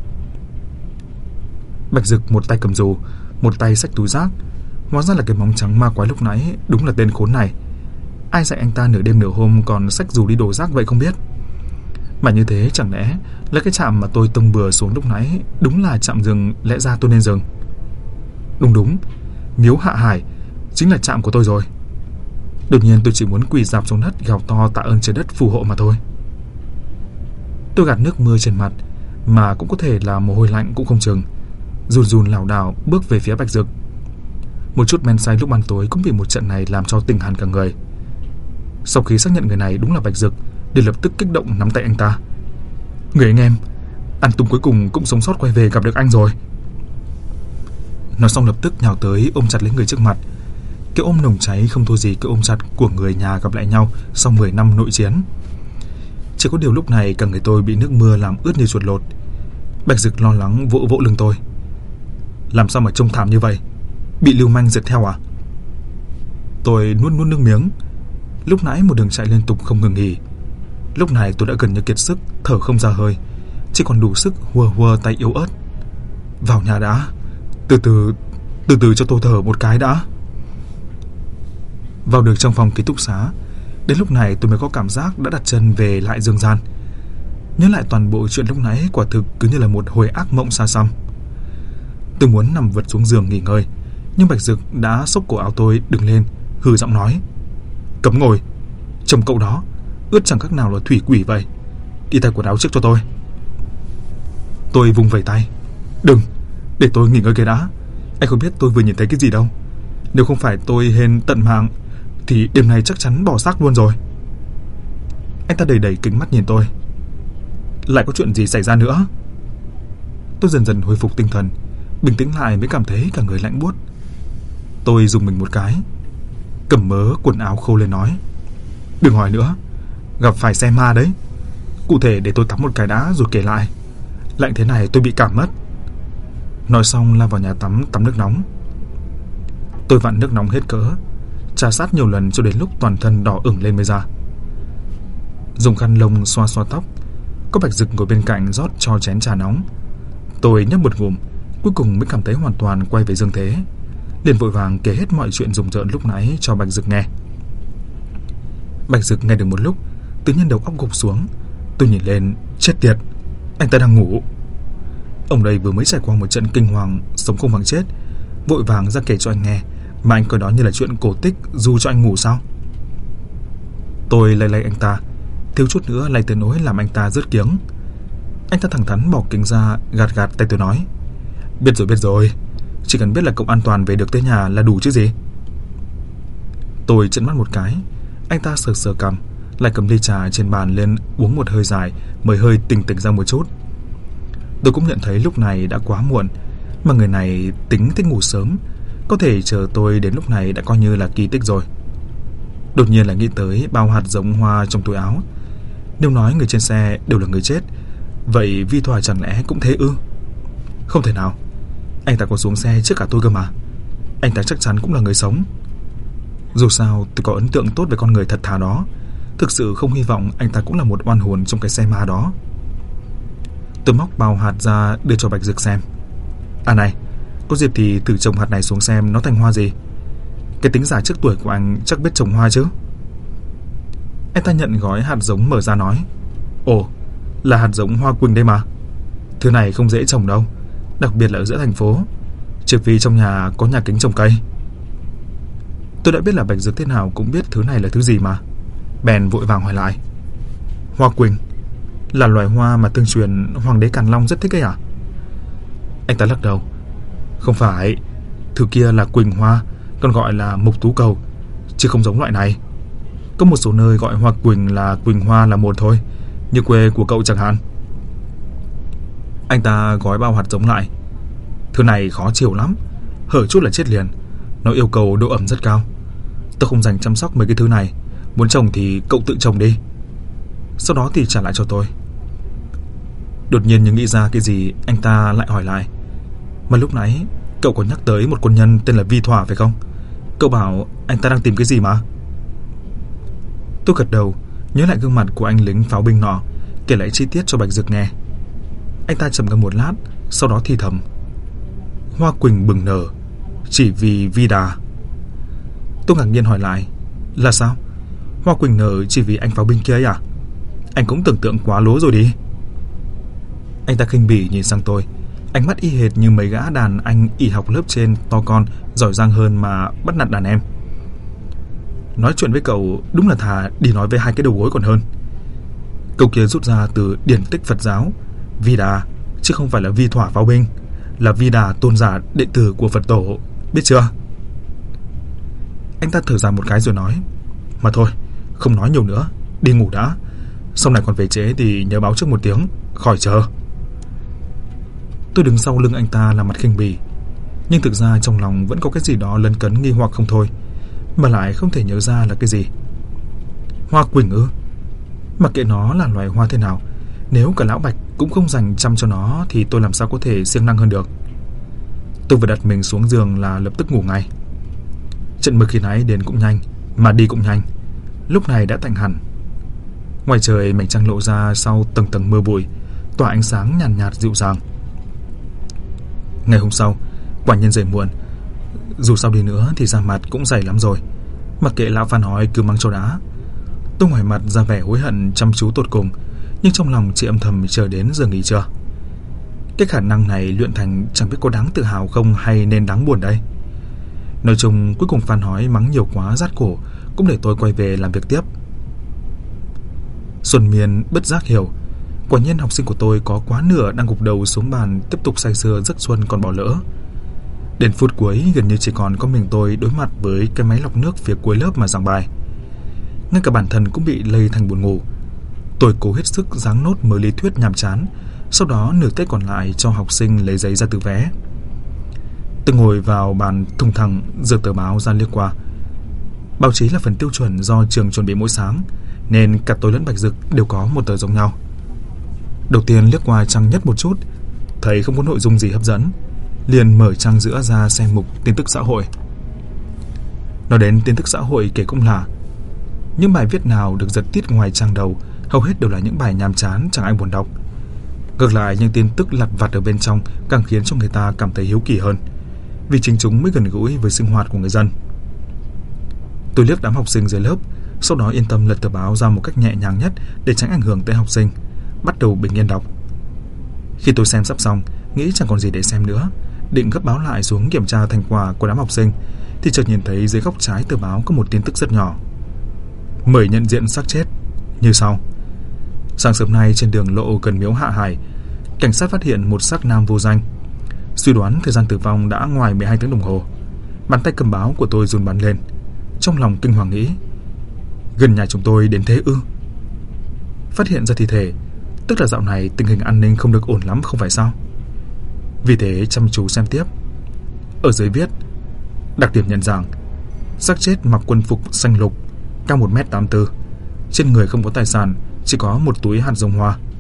Bạch Dực một tay cầm dù, một tay xách túi rác. Hóa ra là cái bóng trắng ma quái lúc nãy đúng là tên khốn này. Ai dạy anh ta nửa đêm nửa hôm còn xách dù đi đổ rác vậy không biết. Mà như thế chẳng lẽ là cái trạm mà tôi tông bừa xuống lúc nãy đúng là trạm dừng lẽ ra tôi nên dừng? Đúng, Miếu Hạ Hải chính là trạm của tôi rồi. Đột nhiên tôi chỉ muốn quỳ rạp xuống đất gào to tạ ơn trời đất phù hộ mà thôi. Tôi gạt nước mưa trên mặt, mà cũng có thể là mồ hôi lạnh cũng không chừng, run run lảo đảo bước về phía Bạch Dực. Một chút men say lúc ăn tối cũng bị một trận này làm cho tỉnh hẳn cả người. Sau khi xác nhận người này đúng là Bạch Dực, để lập tức kích động nắm tay anh ta: "Người anh em, anh Tùng cuối cùng cũng sống sót quay về gặp được anh rồi." Nói xong lập tức nhào tới ôm chặt lấy người trước mặt. Cái ôm nồng cháy không thua gì cái ôm chặt của người nhà gặp lại nhau sau 10 năm nội chiến. Chỉ có điều lúc này cả người tôi bị nước mưa làm ướt như chuột lột. Bạch Dực lo lắng vỗ vỗ lưng tôi: "Làm sao mà trông thảm như vậy? Bị lưu manh giật theo à?" Tôi nuốt nước miếng. Lúc nãy một đường chạy liên tục không ngừng nghỉ, lúc này tôi đã gần như kiệt sức, thở không ra hơi, chỉ còn đủ sức hùa tay yếu ớt. "Vào nhà đã, từ từ cho tôi thở một cái đã." Vào được trong phòng ký túc xá, đến lúc này tôi mới có cảm giác đã đặt chân về lại dương gian. Nhớ lại toàn bộ chuyện lúc nãy quả thực cứ như là một hồi ác mộng xa xăm. Tôi muốn nằm vật xuống giường nghỉ ngơi, nhưng Bạch Dực đã xốc cổ áo tôi đứng lên, hừ giọng nói: "Cấm ngồi, chồng cậu đó ướt chẳng khác nào là thủy quỷ vậy. Đi thay quần áo trước cho tôi." Tôi vùng vẩy tay: "Đừng, để tôi nghỉ ngơi cái đã. Anh không biết tôi vừa nhìn thấy cái gì đâu. Nếu không phải tôi hên tận mạng thì đêm nay chắc chắn bỏ xác luôn rồi." Anh ta đầy đầy kính mắt nhìn tôi: "Lại có chuyện gì xảy ra nữa?" Tôi dần dần hồi phục tinh thần, bình tĩnh lại mới cảm thấy cả người lạnh buốt. Tôi dùng mình một cái, cầm mớ quần áo khô lên nói: "Đừng hỏi nữa, gặp phải xe ma đấy. Cụ thể để tôi tắm một cái đã rồi kể lại. Lạnh thế này tôi bị cảm mất." Nói xong lao vào nhà tắm nước nóng. Tôi vặn nước nóng hết cỡ, trà sát nhiều lần cho đến lúc toàn thân đỏ ửng lên mới ra. Dùng khăn lông xoa xoa tóc. Có Bạch Dực ngồi bên cạnh rót cho chén trà nóng. Tôi nhấp một ngụm, cuối cùng mới cảm thấy hoàn toàn quay về dương thế, liền vội vàng kể hết mọi chuyện rùng rợn lúc nãy cho Bạch Dực nghe. Bạch Dực nghe được một lúc, tự nhiên đầu óc gục xuống. Tôi nhìn lên, chết tiệt, anh ta đang ngủ. Ông đây vừa mới trải qua một trận kinh hoàng sống không bằng chết, vội vàng ra kể cho anh nghe, mà anh coi đó như là chuyện cổ tích dù cho anh ngủ sao? Tôi lay anh ta, thiếu chút nữa lay tới nỗi làm anh ta rớt kiếng. Anh ta thẳng thắn bỏ kính ra, gạt tay tôi nói: Biết rồi, chỉ cần biết là cậu an toàn về được tới nhà là đủ chứ gì." Tôi trợn mắt một cái. Anh ta sờ cằm, lại cầm ly trà trên bàn lên uống một hơi dài mới hơi tỉnh ra một chút. Tôi cũng nhận thấy lúc này đã quá muộn, mà người này tính thích ngủ sớm, có thể chờ tôi đến lúc này đã coi như là kỳ tích rồi. Đột nhiên lại nghĩ tới bao hạt giống hoa trong túi áo. Nếu nói người trên xe đều là người chết Vậy Vi Thoại chẳng lẽ cũng thế ư? Không thể nào. Anh ta có xuống xe trước cả tôi cơ mà. Anh ta chắc chắn cũng là người sống. Dù sao tôi có ấn tượng tốt về con người thật thà đó. Thực sự không hy vọng anh ta cũng là một oan hồn trong cái xe ma đó. Tôi móc bao hạt ra đưa cho Bạch Dực xem. À này, có dịp thì thử trồng hạt này xuống xem nó thành hoa gì. Cái tính giả trước tuổi của anh chắc biết trồng hoa chứ. Anh ta nhận gói hạt giống mở ra nói: Ồ, là hạt giống hoa quỳnh đây mà. Thứ này không dễ trồng đâu, đặc biệt là ở giữa thành phố, trừ phi trong nhà có nhà kính trồng cây. Tôi đã biết là Bạch Dực thế nào cũng biết thứ này là thứ gì mà, bèn vội vàng hỏi lại: Hoa quỳnh là loài hoa mà tương truyền Hoàng đế Càn Long rất thích ấy à? Anh ta lắc đầu: Không phải, thứ kia là quỳnh hoa, còn gọi là mục tú cầu, chứ không giống loại này. Có một số nơi gọi hoa quỳnh là quỳnh hoa là một thôi, như quê của cậu chẳng hạn. Anh ta gói bao hạt giống lại. Thứ này khó chịu lắm, hở chút là chết liền. Nó yêu cầu độ ẩm rất cao. Tôi không dành chăm sóc mấy cái thứ này. Muốn trồng thì cậu tự trồng đi. Sau đó thì trả lại cho tôi. Đột nhiên như nghĩ ra cái gì, anh ta lại hỏi lại: Mà lúc nãy cậu có nhắc tới một quân nhân tên là Vi Thỏa phải không? Cậu bảo anh ta đang tìm cái gì mà? Tôi gật đầu, nhớ lại gương mặt của anh lính pháo binh nọ, kể lại chi tiết cho Bạch Dực nghe. Anh ta trầm ngâm một lát, sau đó thì thầm: Hoa quỳnh bừng nở chỉ vì Vi Đà. Tôi ngạc nhiên hỏi lại: Là sao? Hoa quỳnh nở chỉ vì anh pháo binh kia ấy à? Anh cũng tưởng tượng quá lố rồi đi. Anh ta khinh bỉ nhìn sang tôi, ánh mắt y hệt như mấy gã đàn anh y học lớp trên to con, giỏi giang hơn mà bắt nạt đàn em. Nói chuyện với cậu đúng là thà đi nói với hai cái đầu gối còn hơn. Câu kia rút ra từ điển tích Phật giáo, Vi Đà, chứ không phải là Vi Thỏa pháo binh, là Vi Đà tôn giả đệ tử của Phật tổ, biết chưa? Anh ta thở dài một cái rồi nói: Mà thôi, không nói nhiều nữa, đi ngủ đã. Sau này còn về trễ thì nhớ báo trước một tiếng, khỏi chờ. Tôi đứng sau lưng anh ta làm mặt khinh bỉ, nhưng thực ra trong lòng vẫn có cái gì đó lấn cấn nghi hoặc không thôi, mà lại không thể nhớ ra là cái gì. Hoa quỳnh ư? Mặc kệ nó là loài hoa thế nào, nếu cả lão Bạch cũng không dành chăm cho nó thì tôi làm sao có thể siêng năng hơn được. Tôi vừa đặt mình xuống giường là lập tức ngủ ngay. Trận mưa khi nãy đến cũng nhanh, mà đi cũng nhanh. Lúc này đã tạnh hẳn. Ngoài trời mảnh trăng lộ ra sau tầng tầng mưa bụi, tỏa ánh sáng nhàn nhạt dịu dàng. Ngày hôm sau, quả nhiên dậy muộn. Dù sao đi nữa thì da mặt cũng dày lắm rồi. Mặc kệ lão Phan hỏi cứ mắng cho đã. Tôi ngoài mặt ra vẻ hối hận chăm chú tột cùng, nhưng trong lòng chỉ âm thầm chờ đến giờ nghỉ trưa. Cái khả năng này luyện thành chẳng biết có đáng tự hào không hay nên đáng buồn đây. Nói chung cuối cùng Phan hỏi mắng nhiều quá rát cổ, cũng để tôi quay về làm việc tiếp. Xuân Miên bất giác hiểu, quả nhiên học sinh của tôi có quá nửa đang gục đầu xuống bàn tiếp tục say sưa giấc xuân còn bỏ lỡ. Đến phút cuối gần như chỉ còn có mình tôi đối mặt với cái máy lọc nước phía cuối lớp mà giảng bài. Ngay cả bản thân cũng bị lây thành buồn ngủ. Tôi cố hết sức giáng nốt mớ lý thuyết nhàm chán, sau đó nửa tiết còn lại cho học sinh lấy giấy ra tự vẽ. Tôi ngồi vào bàn thùng thẳng, giơ tờ báo ra liếc qua. Báo chí là phần tiêu chuẩn do trường chuẩn bị mỗi sáng, nên cả tôi lẫn Bạch Dực đều có một tờ giống nhau. Đầu tiên liếc qua trang nhất một chút, thấy không có nội dung gì hấp dẫn, liền mở trang giữa ra xem mục tin tức xã hội. Nói đến tin tức xã hội kể cũng lạ, những bài viết nào được giật tít ngoài trang đầu hầu hết đều là những bài nhàm chán chẳng ai buồn đọc. Ngược lại những tin tức lặt vặt ở bên trong càng khiến cho người ta cảm thấy hiếu kỳ hơn, vì chính chúng mới gần gũi với sinh hoạt của người dân. Tôi liếc đám học sinh dưới lớp, sau đó yên tâm lật tờ báo ra một cách nhẹ nhàng nhất để tránh ảnh hưởng tới học sinh, bắt đầu bình yên đọc. Khi tôi xem sắp xong, nghĩ chẳng còn gì để xem nữa, định gấp báo lại xuống kiểm tra thành quả của đám học sinh, thì chợt nhìn thấy dưới góc trái tờ báo có một tin tức rất nhỏ: mời nhận diện xác chết như sau. Sáng sớm nay trên đường lộ gần miếu Hạ Hải, cảnh sát phát hiện một xác nam vô danh. Suy đoán thời gian tử vong đã ngoài 12 tiếng đồng hồ. Bàn tay cầm báo của tôi run bắn lên, trong lòng kinh hoàng nghĩ: gần nhà chúng tôi đến thế ư? Phát hiện ra thi thể, tức là dạo này tình hình an ninh không được ổn lắm không phải sao? Vì thế chăm chú xem tiếp. Ở dưới viết: đặc điểm nhận dạng, xác chết mặc quân phục xanh lục, cao 1m84, trên người không có tài sản, chỉ có một túi hạt giống hoa.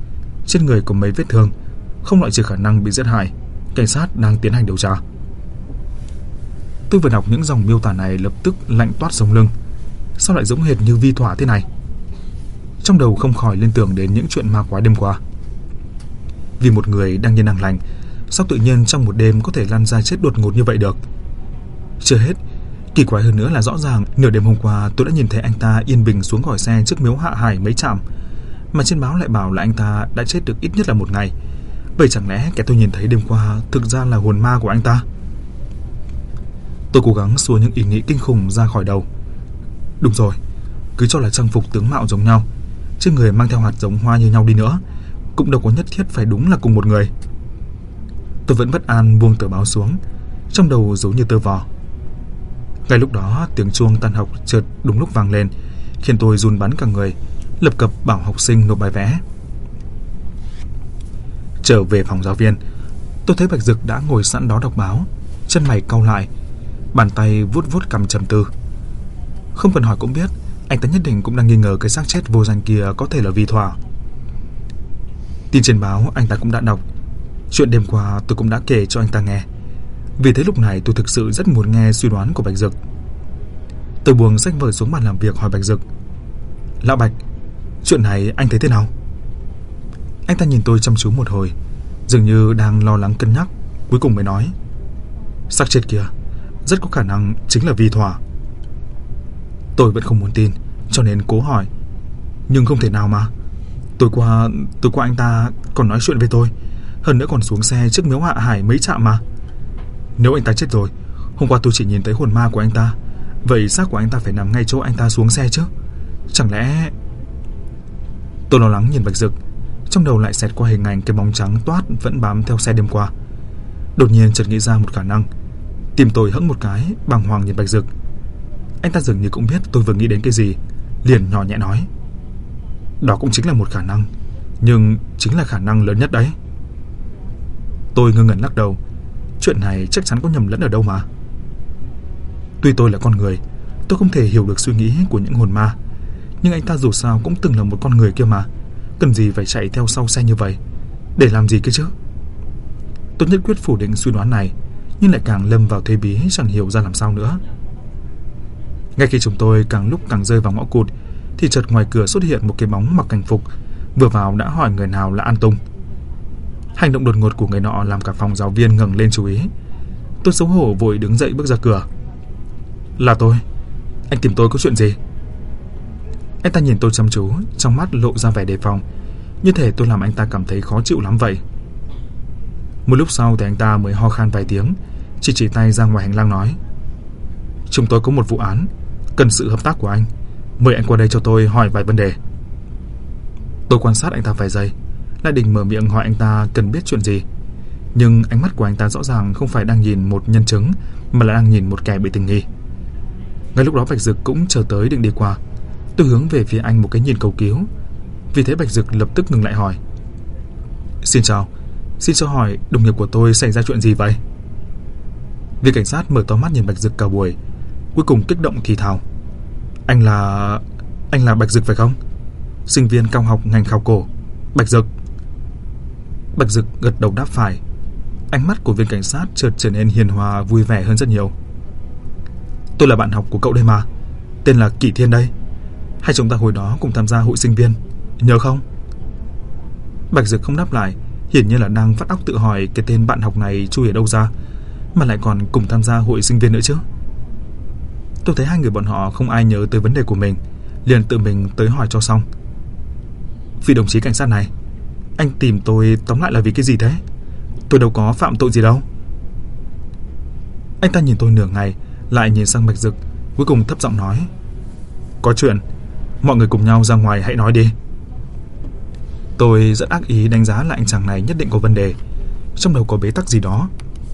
trên người có mấy vết thương, không loại trừ khả năng bị giết hại. Cảnh sát đang tiến hành điều tra. Tôi vừa đọc những dòng miêu tả này lập tức lạnh toát sống lưng. Sao lại giống hệt như vi thỏa thế này? Trong đầu không khỏi liên tưởng đến những chuyện ma quái đêm qua. Vì một người đang yên đang lành, sao tự nhiên trong một đêm có thể lăn ra chết đột ngột như vậy được? Chưa hết, kỳ quái hơn nữa là rõ ràng nửa đêm hôm qua tôi đã nhìn thấy anh ta yên bình xuống khỏi xe trước miếu Hạ Hải mấy trạm, mà trên báo lại bảo là anh ta đã chết được ít nhất là một ngày. Vậy chẳng lẽ kẻ tôi nhìn thấy đêm qua thực ra là hồn ma của anh ta? Tôi cố gắng xua những ý nghĩ kinh khủng ra khỏi đầu. Đúng rồi, cứ cho là trang phục tướng mạo giống nhau, trên người mang theo hạt giống hoa như nhau đi nữa, cũng đâu có nhất thiết phải đúng là cùng một người. Tôi vẫn bất an buông tờ báo xuống, trong đầu giống như tơ vò. Ngay lúc đó tiếng chuông tan học chợt đúng lúc vang lên, khiến tôi run bắn cả người, lập cập bảo học sinh nộp bài vẽ. Trở về phòng giáo viên, tôi thấy Bạch Dực đã ngồi sẵn đó đọc báo, chân mày cau lại, bàn tay vuốt vuốt cằm trầm tư. Không cần hỏi cũng biết, anh ta nhất định cũng đang nghi ngờ cái xác chết vô danh kia có thể là vi thỏa. Tin trên báo anh ta cũng đã đọc, chuyện đêm qua tôi cũng đã kể cho anh ta nghe. Vì thế lúc này tôi thực sự rất muốn nghe suy đoán của Bạch Dực. Tôi buông sách vở xuống bàn làm việc hỏi Bạch Dực: Lão Bạch, chuyện này anh thấy thế nào? Anh ta nhìn tôi chăm chú một hồi, dường như đang lo lắng cân nhắc, cuối cùng mới nói: Xác chết kia rất có khả năng chính là vi thỏa. Tôi vẫn không muốn tin, cho nên cố hỏi: Nhưng không thể nào mà. Tối qua anh ta còn nói chuyện với tôi, hơn nữa còn xuống xe trước miếu Hạ Hải mấy trạm mà. Nếu anh ta chết rồi, hôm qua tôi chỉ nhìn thấy hồn ma của anh ta, vậy xác của anh ta phải nằm ngay chỗ anh ta xuống xe chứ? Chẳng lẽ... Tôi lo lắng nhìn Bạch Dực, trong đầu lại xẹt qua hình ảnh cái bóng trắng toát vẫn bám theo xe đêm qua. Đột nhiên chợt nghĩ ra một khả năng. Tim tôi hững một cái, bàng hoàng nhìn Bạch Dực. Anh ta dường như cũng biết tôi vừa nghĩ đến cái gì, liền nhỏ nhẹ nói: Đó cũng chính là một khả năng, nhưng chính là khả năng lớn nhất đấy. Tôi ngơ ngẩn lắc đầu. Chuyện này chắc chắn có nhầm lẫn ở đâu mà. Tuy tôi là con người, tôi không thể hiểu được suy nghĩ của những hồn ma, nhưng anh ta dù sao cũng từng là một con người kia mà, cần gì phải chạy theo sau xe như vậy, để làm gì kia chứ? Tôi nhất quyết phủ định suy đoán này, nhưng lại càng lâm vào thế bí chẳng hiểu ra làm sao nữa. Ngay khi chúng tôi càng lúc càng rơi vào ngõ cụt, thì chợt ngoài cửa xuất hiện một cái bóng mặc cảnh phục, vừa vào đã hỏi người nào là An Tùng. Hành động đột ngột của người nọ làm cả phòng giáo viên ngẩng lên chú ý. Tôi xấu hổ vội đứng dậy bước ra cửa. Là tôi. Anh tìm tôi có chuyện gì? Anh ta nhìn tôi chăm chú, trong mắt lộ ra vẻ đề phòng, như thể tôi làm anh ta cảm thấy khó chịu lắm vậy. Một lúc sau thì anh ta mới ho khan vài tiếng, chỉ tay ra ngoài hành lang nói: Chúng tôi có một vụ án, cần sự hợp tác của anh, mời anh qua đây cho tôi hỏi vài vấn đề. Tôi quan sát anh ta vài giây, lại định mở miệng hỏi anh ta cần biết chuyện gì, nhưng ánh mắt của anh ta rõ ràng không phải đang nhìn một nhân chứng, mà là đang nhìn một kẻ bị tình nghi. Ngay lúc đó Bạch Dực cũng chờ tới định đi qua. Tôi hướng về phía anh một cái nhìn cầu cứu, vì thế Bạch Dực lập tức ngừng lại hỏi: Xin chào hỏi đồng nghiệp của tôi xảy ra chuyện gì vậy? Vị cảnh sát mở to mắt nhìn Bạch Dực cả buổi, cuối cùng kích động thì thào: Anh là Bạch Dực phải không? Sinh viên cao học ngành khảo cổ, Bạch Dực. Bạch Dực gật đầu đáp phải. Ánh mắt của viên cảnh sát chợt trở nên hiền hòa vui vẻ hơn rất nhiều. Tôi là bạn học của cậu đây mà, tên là Kỷ Thiên đây. Hai chúng ta hồi đó cùng tham gia hội sinh viên, nhớ không? Bạch Dực không đáp lại, hiển nhiên là đang vắt óc tự hỏi cái tên bạn học này chui ở đâu ra, mà lại còn cùng tham gia hội sinh viên nữa chứ. Tôi thấy hai người bọn họ không ai nhớ tới vấn đề của mình, liền tự mình tới hỏi cho xong. Vị đồng chí cảnh sát này, anh tìm tôi tóm lại là vì cái gì thế? Tôi đâu có phạm tội gì đâu. Anh ta nhìn tôi nửa ngày, lại nhìn sang Bạch Dực, cuối cùng thấp giọng nói: Có chuyện, mọi người cùng nhau ra ngoài hãy nói đi. Tôi rất ác ý đánh giá là anh chàng này nhất định có vấn đề, trong đầu có bế tắc gì đó.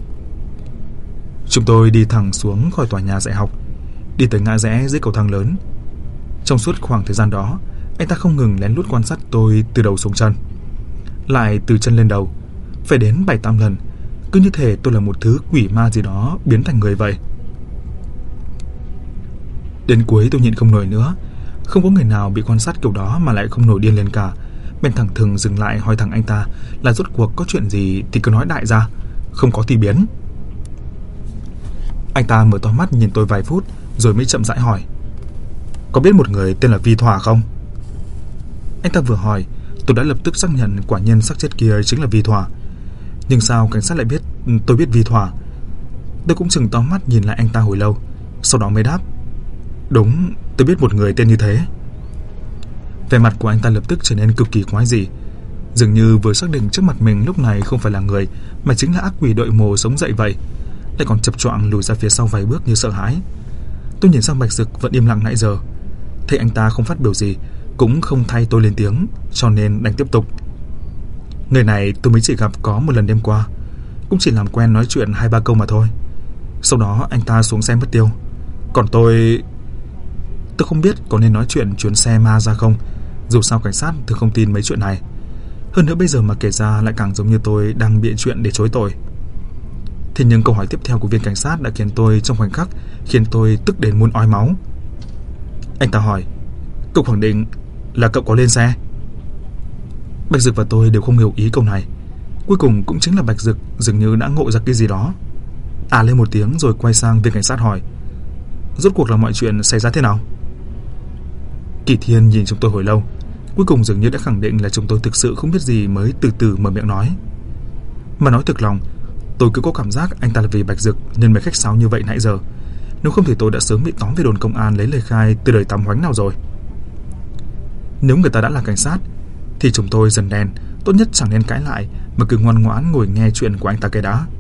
Chúng tôi đi thẳng xuống khỏi tòa nhà dạy học, đi tới ngã rẽ dưới cầu thang lớn. Trong suốt khoảng thời gian đó, anh ta không ngừng lén lút quan sát tôi từ đầu xuống chân, lại từ chân lên đầu, phải đến 7-8 lần, cứ như thể tôi là một thứ quỷ ma gì đó biến thành người vậy. Đến cuối tôi nhịn không nổi nữa. Không có người nào bị quan sát kiểu đó mà lại không nổi điên lên cả, Bên thẳng thừng dừng lại hỏi thẳng anh ta là rốt cuộc có chuyện gì thì cứ nói đại ra, không có thì biến. Anh ta mở to mắt nhìn tôi vài phút rồi mới chậm rãi hỏi: có biết một người tên là Vi Thỏa không? Anh ta vừa hỏi, tôi đã lập tức xác nhận quả nhiên xác chết kia chính là Vi Thỏa. Nhưng sao cảnh sát lại biết tôi biết Vi Thỏa? Tôi cũng chừng to mắt nhìn lại anh ta hồi lâu, sau đó mới đáp: đúng, tôi biết một người tên như thế. Vẻ mặt của anh ta lập tức trở nên cực kỳ quái dị, dường như vừa xác định trước mặt mình lúc này không phải là người mà chính là ác quỷ đợi mồ sống dậy vậy, lại còn chập choạng lùi ra phía sau vài bước như sợ hãi. Tôi nhìn sang Bạch Dực vẫn im lặng nãy giờ, thấy anh ta không phát biểu gì, cũng không thay tôi lên tiếng, cho nên đành tiếp tục. Người này tôi mới chỉ gặp có một lần đêm qua, cũng chỉ làm quen nói chuyện 2-3 câu mà thôi. Sau đó anh ta xuống xe mất tiêu. Còn tôi không biết có nên nói chuyện chuyến xe ma ra không. Dù sao cảnh sát thường không tin mấy chuyện này. Hơn nữa bây giờ mà kể ra lại càng giống như tôi đang bịa chuyện để chối tội. Thế nhưng câu hỏi tiếp theo của viên cảnh sát đã khiến tôi trong khoảnh khắc khiến tôi tức đến muốn ói máu. Anh ta hỏi: cậu khẳng định là cậu có lên xe? Bạch Dực và tôi đều không hiểu ý câu này. Cuối cùng cũng chính là Bạch Dực dường như đã ngộ ra cái gì đó, lên một tiếng rồi quay sang viên cảnh sát hỏi: rốt cuộc là mọi chuyện xảy ra thế nào? Kỳ Thiên nhìn chúng tôi hồi lâu, cuối cùng dường như đã khẳng định là chúng tôi thực sự không biết gì mới từ từ mở miệng nói. Mà nói thực lòng, tôi cứ có cảm giác anh ta là vì Bạch Dực nên mới khách sáo như vậy nãy giờ. Nếu không thì tôi đã sớm bị tóm về đồn công an lấy lời khai từ đời tắm hoánh nào rồi. Nếu người ta đã là cảnh sát thì chúng tôi dần đen, tốt nhất chẳng nên cãi lại mà cứ ngoan ngoãn ngồi nghe chuyện của anh ta cái đã.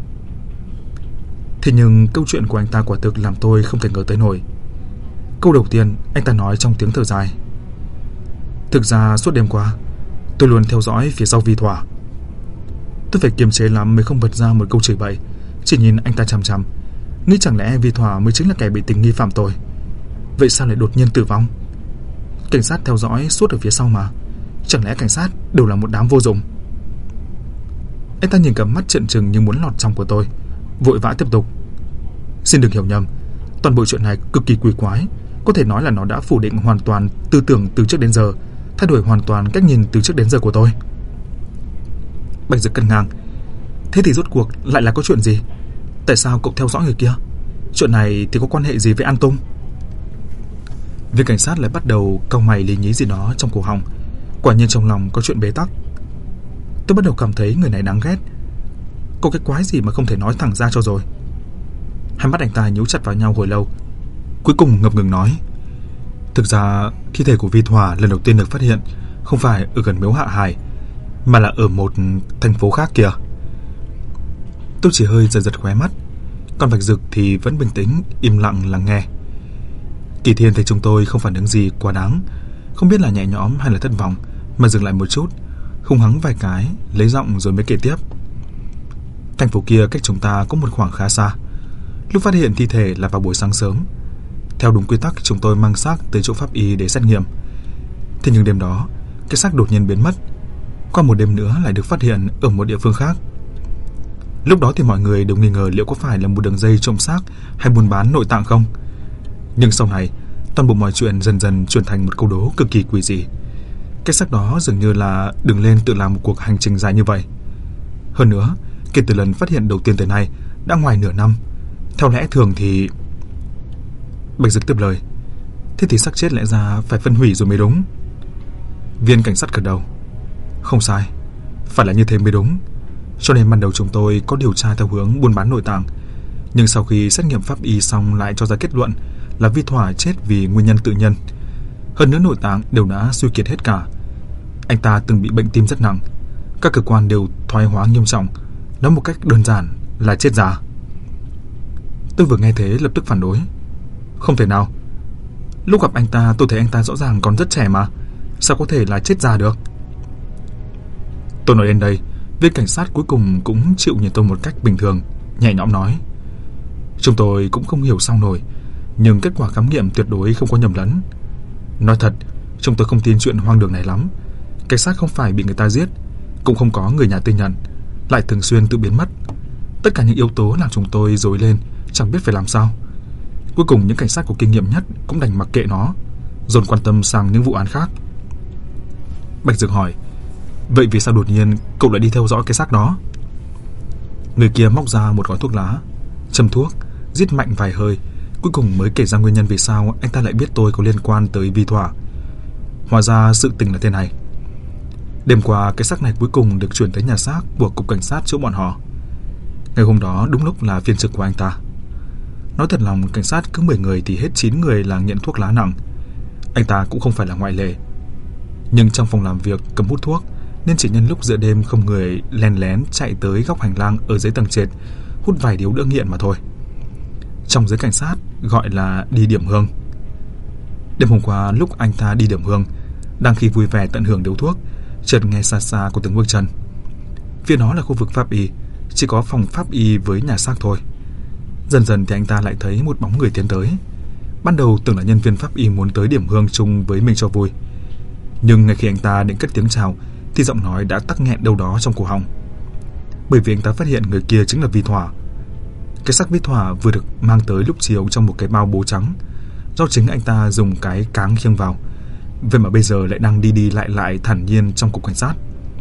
Thế nhưng câu chuyện của anh ta quả thực làm tôi không thể ngờ tới nổi. Câu đầu tiên anh ta nói trong tiếng thở dài: thực ra suốt đêm qua tôi luôn theo dõi phía sau Vi Thỏa. Tôi phải kiềm chế lắm mới không bật ra một câu chửi bậy, chỉ nhìn anh ta chằm chằm, nghĩ chẳng lẽ Vi Thỏa mới chính là kẻ bị tình nghi phạm tội. Vậy sao lại đột nhiên tử vong? Cảnh sát theo dõi suốt ở phía sau mà, chẳng lẽ cảnh sát đều là một đám vô dụng? Anh ta nhìn cặp mắt trợn trừng như muốn lọt trong của tôi, vội vã tiếp tục: xin đừng hiểu nhầm, toàn bộ chuyện này cực kỳ quỷ quái, có thể nói là nó đã phủ định hoàn toàn tư tưởng từ trước đến giờ, thay đổi hoàn toàn cách nhìn từ trước đến giờ của tôi. Bạch Dực cân ngang: thế thì rốt cuộc lại là có chuyện gì? Tại sao cậu theo dõi người kia? Chuyện này thì có quan hệ gì với An Tung? Viên cảnh sát lại bắt đầu cau mày lý nhí gì đó trong cổ họng. Quả nhiên trong lòng có chuyện bế tắc. Tôi bắt đầu cảm thấy người này đáng ghét. Có cái quái gì mà không thể nói thẳng ra cho rồi. Hai mắt anh ta nhíu chặt vào nhau hồi lâu, cuối cùng ngập ngừng nói: thực ra thi thể của Vi Thỏa lần đầu tiên được phát hiện không phải ở gần miếu Hạ Hải, mà là ở một thành phố khác kìa. Tôi chỉ hơi giật khóe mắt, còn Bạch Dực thì vẫn bình tĩnh im lặng lắng nghe. Kỳ Thiên thấy chúng tôi không phản ứng gì quá đáng, không biết là nhẹ nhõm hay là thất vọng, mà dừng lại một chút, hung hắng vài cái, lấy giọng rồi mới kể tiếp: thành phố kia cách chúng ta có một khoảng khá xa. Lúc phát hiện thi thể là vào buổi sáng sớm. Theo đúng quy tắc chúng tôi mang xác tới chỗ pháp y để xét nghiệm. Thế nhưng đêm đó cái xác đột nhiên biến mất. Qua một đêm nữa lại được phát hiện ở một địa phương khác. Lúc đó thì mọi người đều nghi ngờ liệu có phải là một đường dây trộm xác hay buôn bán nội tạng không. Nhưng sau này toàn bộ mọi chuyện dần dần chuyển thành một câu đố cực kỳ quỷ dị. Cái xác đó dường như là đừng lên tự làm một cuộc hành trình dài như vậy. Hơn nữa, kể từ lần phát hiện đầu tiên tới nay đã ngoài nửa năm. Theo lẽ thường thì... Bạch Dực tiếp lời: thế thì xác chết lẽ ra phải phân hủy rồi mới đúng. Viên cảnh sát gật đầu: không sai, phải là như thế mới đúng. Cho nên ban đầu chúng tôi có điều tra theo hướng buôn bán nội tạng, nhưng sau khi xét nghiệm pháp y xong lại cho ra kết luận là Vi Thỏa chết vì nguyên nhân tự nhân. Hơn nữa nội tạng đều đã suy kiệt hết cả. Anh ta từng bị bệnh tim rất nặng, các cơ quan đều thoái hóa nghiêm trọng, nói một cách đơn giản là chết già. Tôi vừa nghe thế lập tức phản đối: không thể nào, lúc gặp anh ta tôi thấy anh ta rõ ràng còn rất trẻ mà, sao có thể là chết già được? Tôi nói đến đây, viên cảnh sát cuối cùng cũng chịu nhìn tôi một cách bình thường, nhẹ nhõm nói: chúng tôi cũng không hiểu sao nổi, nhưng kết quả khám nghiệm tuyệt đối không có nhầm lẫn. Nói thật, chúng tôi không tin chuyện hoang đường này lắm. Cảnh sát không phải bị người ta giết, cũng không có người nhà tư nhận, lại thường xuyên tự biến mất. Tất cả những yếu tố làm chúng tôi rối lên, chẳng biết phải làm sao. Cuối cùng những cảnh sát có kinh nghiệm nhất cũng đành mặc kệ nó, dồn quan tâm sang những vụ án khác. Bạch Dực hỏi: Vậy vì sao đột nhiên cậu lại đi theo dõi cái xác đó? Người kia móc ra một gói thuốc lá, châm thuốc, rít mạnh vài hơi, cuối cùng mới kể ra nguyên nhân vì sao anh ta lại biết tôi có liên quan tới Vi Thỏa. Hóa ra sự tình là thế này. Đêm qua cái xác này cuối cùng được chuyển tới nhà xác của cục cảnh sát chỗ bọn họ. Ngày hôm đó đúng lúc là phiên trực của anh ta. Nói thật lòng, cảnh sát cứ 10 người thì hết 9 người là nghiện thuốc lá nặng. Anh ta cũng không phải là ngoại lệ. Nhưng trong phòng làm việc cấm hút thuốc, nên chỉ nhân lúc giữa đêm không người len lén chạy tới góc hành lang ở dưới tầng trệt hút vài điếu đỡ nghiện mà thôi. Trong giới cảnh sát gọi là đi điểm hương. Đêm hôm qua lúc anh ta đi điểm hương, đang khi vui vẻ tận hưởng điếu thuốc, chợt nghe xa xa có tiếng bước chân. Phía đó là khu vực pháp y, chỉ có phòng pháp y với nhà xác thôi. Dần dần thì anh ta lại thấy một bóng người tiến tới. Ban đầu tưởng là nhân viên pháp y muốn tới điểm hương chung với mình cho vui, nhưng ngay khi anh ta định cất tiếng chào thì giọng nói đã tắc nghẹn đâu đó trong cổ họng. Bởi vì anh ta phát hiện người kia chính là Vi Thỏa. Cái xác Vi Thỏa vừa được mang tới lúc chiều trong một cái bao bố trắng, do chính anh ta dùng cái cáng khiêng vào. Vậy mà bây giờ lại đang đi đi lại thản nhiên trong cục cảnh sát.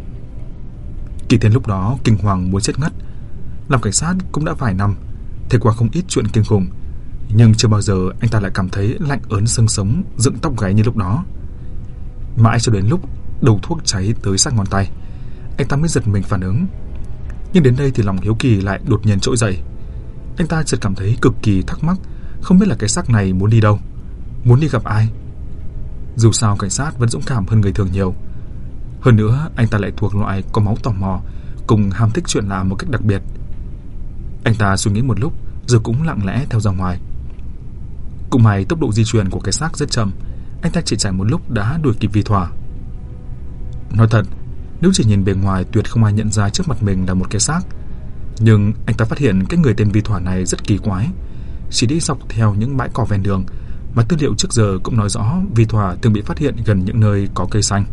Kỳ Thiên lúc đó kinh hoàng muốn chết ngất. Làm cảnh sát cũng đã vài năm, thấy qua không ít chuyện kinh khủng, nhưng chưa bao giờ anh ta lại cảm thấy lạnh ớn xương sống, dựng tóc gáy như lúc đó. Mãi cho đến lúc đầu thuốc cháy tới sát ngón tay, anh ta mới giật mình phản ứng. Nhưng đến đây thì lòng hiếu kỳ lại đột nhiên trỗi dậy. Anh ta chợt cảm thấy cực kỳ thắc mắc, không biết là cái xác này muốn đi đâu, muốn đi gặp ai. Dù sao cảnh sát vẫn dũng cảm hơn người thường nhiều. Hơn nữa anh ta lại thuộc loại có máu tò mò cùng ham thích chuyện lạ một cách đặc biệt. Anh ta suy nghĩ một lúc rồi cũng lặng lẽ theo ra ngoài. Cũng may tốc độ di chuyển của cái xác rất chậm, anh ta chỉ chạy một lúc đã đuổi kịp Vi Thỏa. Nói thật, nếu chỉ nhìn bề ngoài tuyệt không ai nhận ra trước mặt mình là một cái xác. Nhưng anh ta phát hiện cái người tên Vi Thỏa này rất kỳ quái. Chỉ đi dọc theo những bãi cỏ ven đường, mà tư liệu trước giờ cũng nói rõ Vi Thỏa thường bị phát hiện gần những nơi có cây xanh.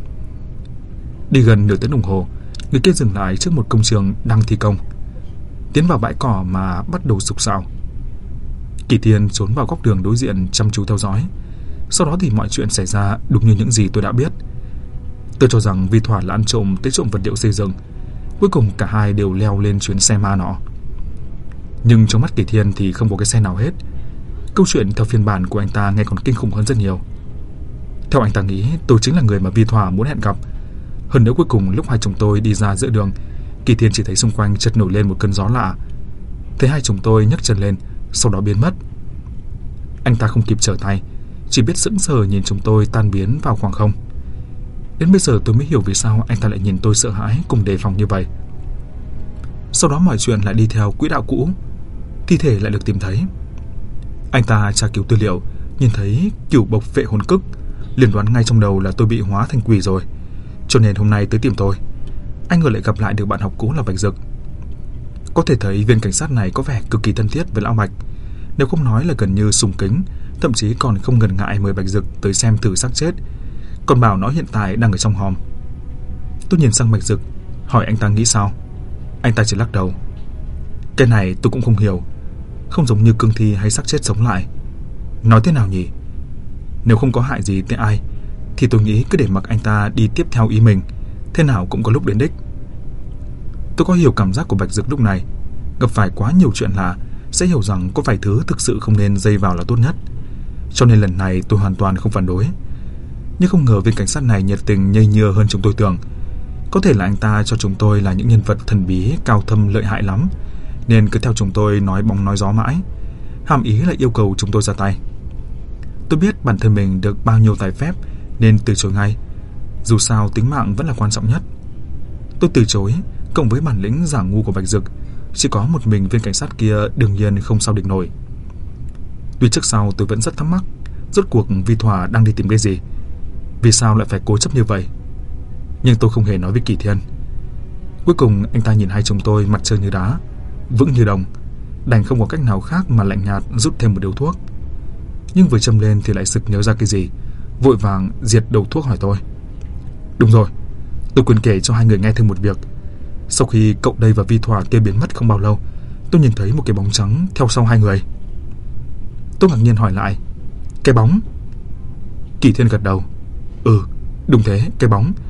Đi gần nửa tiếng đồng hồ, người kia dừng lại trước một công trường đang thi công, tiến vào bãi cỏ mà bắt đầu sục sạo. Kỳ Thiên trốn vào góc đường đối diện chăm chú theo dõi. Sau đó thì mọi chuyện xảy ra đúng như những gì tôi đã biết. Tôi cho rằng Vi Thỏa là ăn trộm tới trộm vật liệu xây dựng. Cuối cùng cả hai đều leo lên chuyến xe ma nọ. Nhưng trong mắt Kỳ Thiên thì không có cái xe nào hết. Câu chuyện theo phiên bản của anh ta nghe còn kinh khủng hơn rất nhiều. Theo anh ta nghĩ tôi chính là người mà Vi Thỏa muốn hẹn gặp. Hơn nữa cuối cùng lúc hai chúng tôi đi ra giữa đường, Kỳ Thiên chỉ thấy xung quanh chợt nổi lên một cơn gió lạ. Thấy hai chúng tôi nhấc chân lên, sau đó biến mất. Anh ta không kịp trở tay, chỉ biết sững sờ nhìn chúng tôi tan biến vào khoảng không. Đến bây giờ tôi mới hiểu vì sao anh ta lại nhìn tôi sợ hãi cùng đề phòng như vậy. Sau đó mọi chuyện lại đi theo quỹ đạo cũ. Thi thể lại được tìm thấy. Anh ta tra cứu tư liệu, nhìn thấy cửu bộc vệ hồn cức, liền đoán ngay trong đầu là tôi bị hóa thành quỷ rồi, cho nên hôm nay tới tìm tôi. Anh ngờ lại gặp lại được bạn học cũ là Bạch Dực. Có thể thấy viên cảnh sát này có vẻ cực kỳ thân thiết với lão Bạch, nếu không nói là gần như sùng kính, thậm chí còn không ngần ngại mời Bạch Dực tới xem thử xác chết, còn bảo nó hiện tại đang ở trong hòm. Tôi nhìn sang Bạch Dực, hỏi anh ta nghĩ sao. Anh ta chỉ lắc đầu. Cái này tôi cũng không hiểu, không giống như cương thi hay xác chết sống lại. Nói thế nào nhỉ? Nếu không có hại gì tới ai thì tôi nghĩ cứ để mặc anh ta đi tiếp theo ý mình, thế nào cũng có lúc đến đích. Tôi có hiểu cảm giác của Bạch Dực lúc này. Gặp phải quá nhiều chuyện lạ sẽ hiểu rằng có vài thứ thực sự không nên dây vào là tốt nhất. Cho nên lần này tôi hoàn toàn không phản đối. Nhưng không ngờ viên cảnh sát này nhiệt tình nhây nhưa hơn chúng tôi tưởng. Có thể là anh ta cho chúng tôi là những nhân vật thần bí, cao thâm lợi hại lắm, nên cứ theo chúng tôi nói bóng nói gió mãi, hàm ý là yêu cầu chúng tôi ra tay. Tôi biết bản thân mình được bao nhiêu tài phép nên từ chối ngay. Dù sao tính mạng vẫn là quan trọng nhất. Tôi từ chối, cộng với bản lĩnh giả ngu của Bạch Dực, chỉ có một mình viên cảnh sát kia đương nhiên không sao địch nổi. Tuy trước sau tôi vẫn rất thắc mắc, rốt cuộc Vi Thỏa đang đi tìm cái gì, vì sao lại phải cố chấp như vậy. Nhưng tôi không hề nói với Kỳ Thiên. Cuối cùng anh ta nhìn hai chúng tôi mặt trơn như đá, vững như đồng, đành không có cách nào khác mà lạnh nhạt rút thêm một điếu thuốc. Nhưng vừa châm lên thì lại sực nhớ ra cái gì, vội vàng diệt đầu thuốc hỏi tôi. Đúng rồi, tôi quên kể cho hai người nghe thêm một việc. Sau khi cậu đây và Vi Thỏa kia biến mất không bao lâu, tôi nhìn thấy một cái bóng trắng theo sau hai người. Tôi ngạc nhiên hỏi lại, cái bóng? Kỳ Thiên gật đầu. Ừ, đúng thế, cái bóng.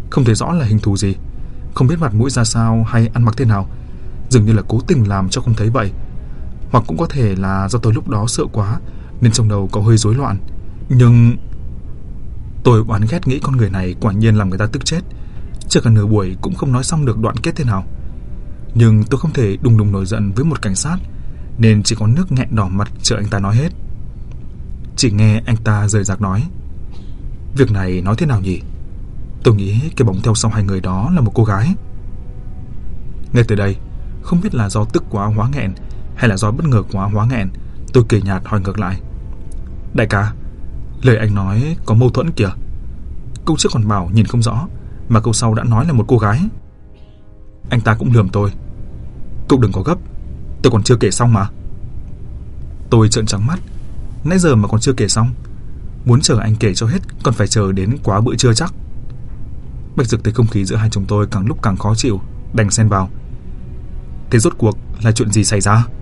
Không thấy rõ là hình thù gì, không biết mặt mũi ra sao hay ăn mặc thế nào, dường như là cố tình làm cho không thấy vậy. Hoặc cũng có thể là do tôi lúc đó sợ quá nên trong đầu có hơi rối loạn. Nhưng tôi oán ghét nghĩ con người này quả nhiên làm người ta tức chết. Chưa cả nửa buổi cũng không nói xong được đoạn kết thế nào. Nhưng tôi không thể đùng đùng nổi giận với một cảnh sát, nên chỉ có nước nghẹn đỏ mặt chờ anh ta nói hết. Chỉ nghe anh ta rời rạc nói: "Việc này nói thế nào nhỉ? Tôi nghĩ cái bóng theo sau hai người đó là một cô gái." Ngay từ đây, không biết là do tức quá hóa nghẹn hay là do bất ngờ quá hóa nghẹn, tôi cười nhạt hỏi ngược lại: "Đại ca, lời anh nói có mâu thuẫn kìa. Câu trước còn bảo nhìn không rõ, mà câu sau đã nói là một cô gái." Anh ta cũng lườm tôi: "Cậu đừng có gấp, tôi còn chưa kể xong mà." Tôi trợn trắng mắt: "Nãy giờ mà còn chưa kể xong? Muốn chờ anh kể cho hết còn phải chờ đến quá bữa trưa chắc." Bạch Dực thấy không khí giữa hai chúng tôi càng lúc càng khó chịu, đành xen vào: "Thế rốt cuộc là chuyện gì xảy ra?"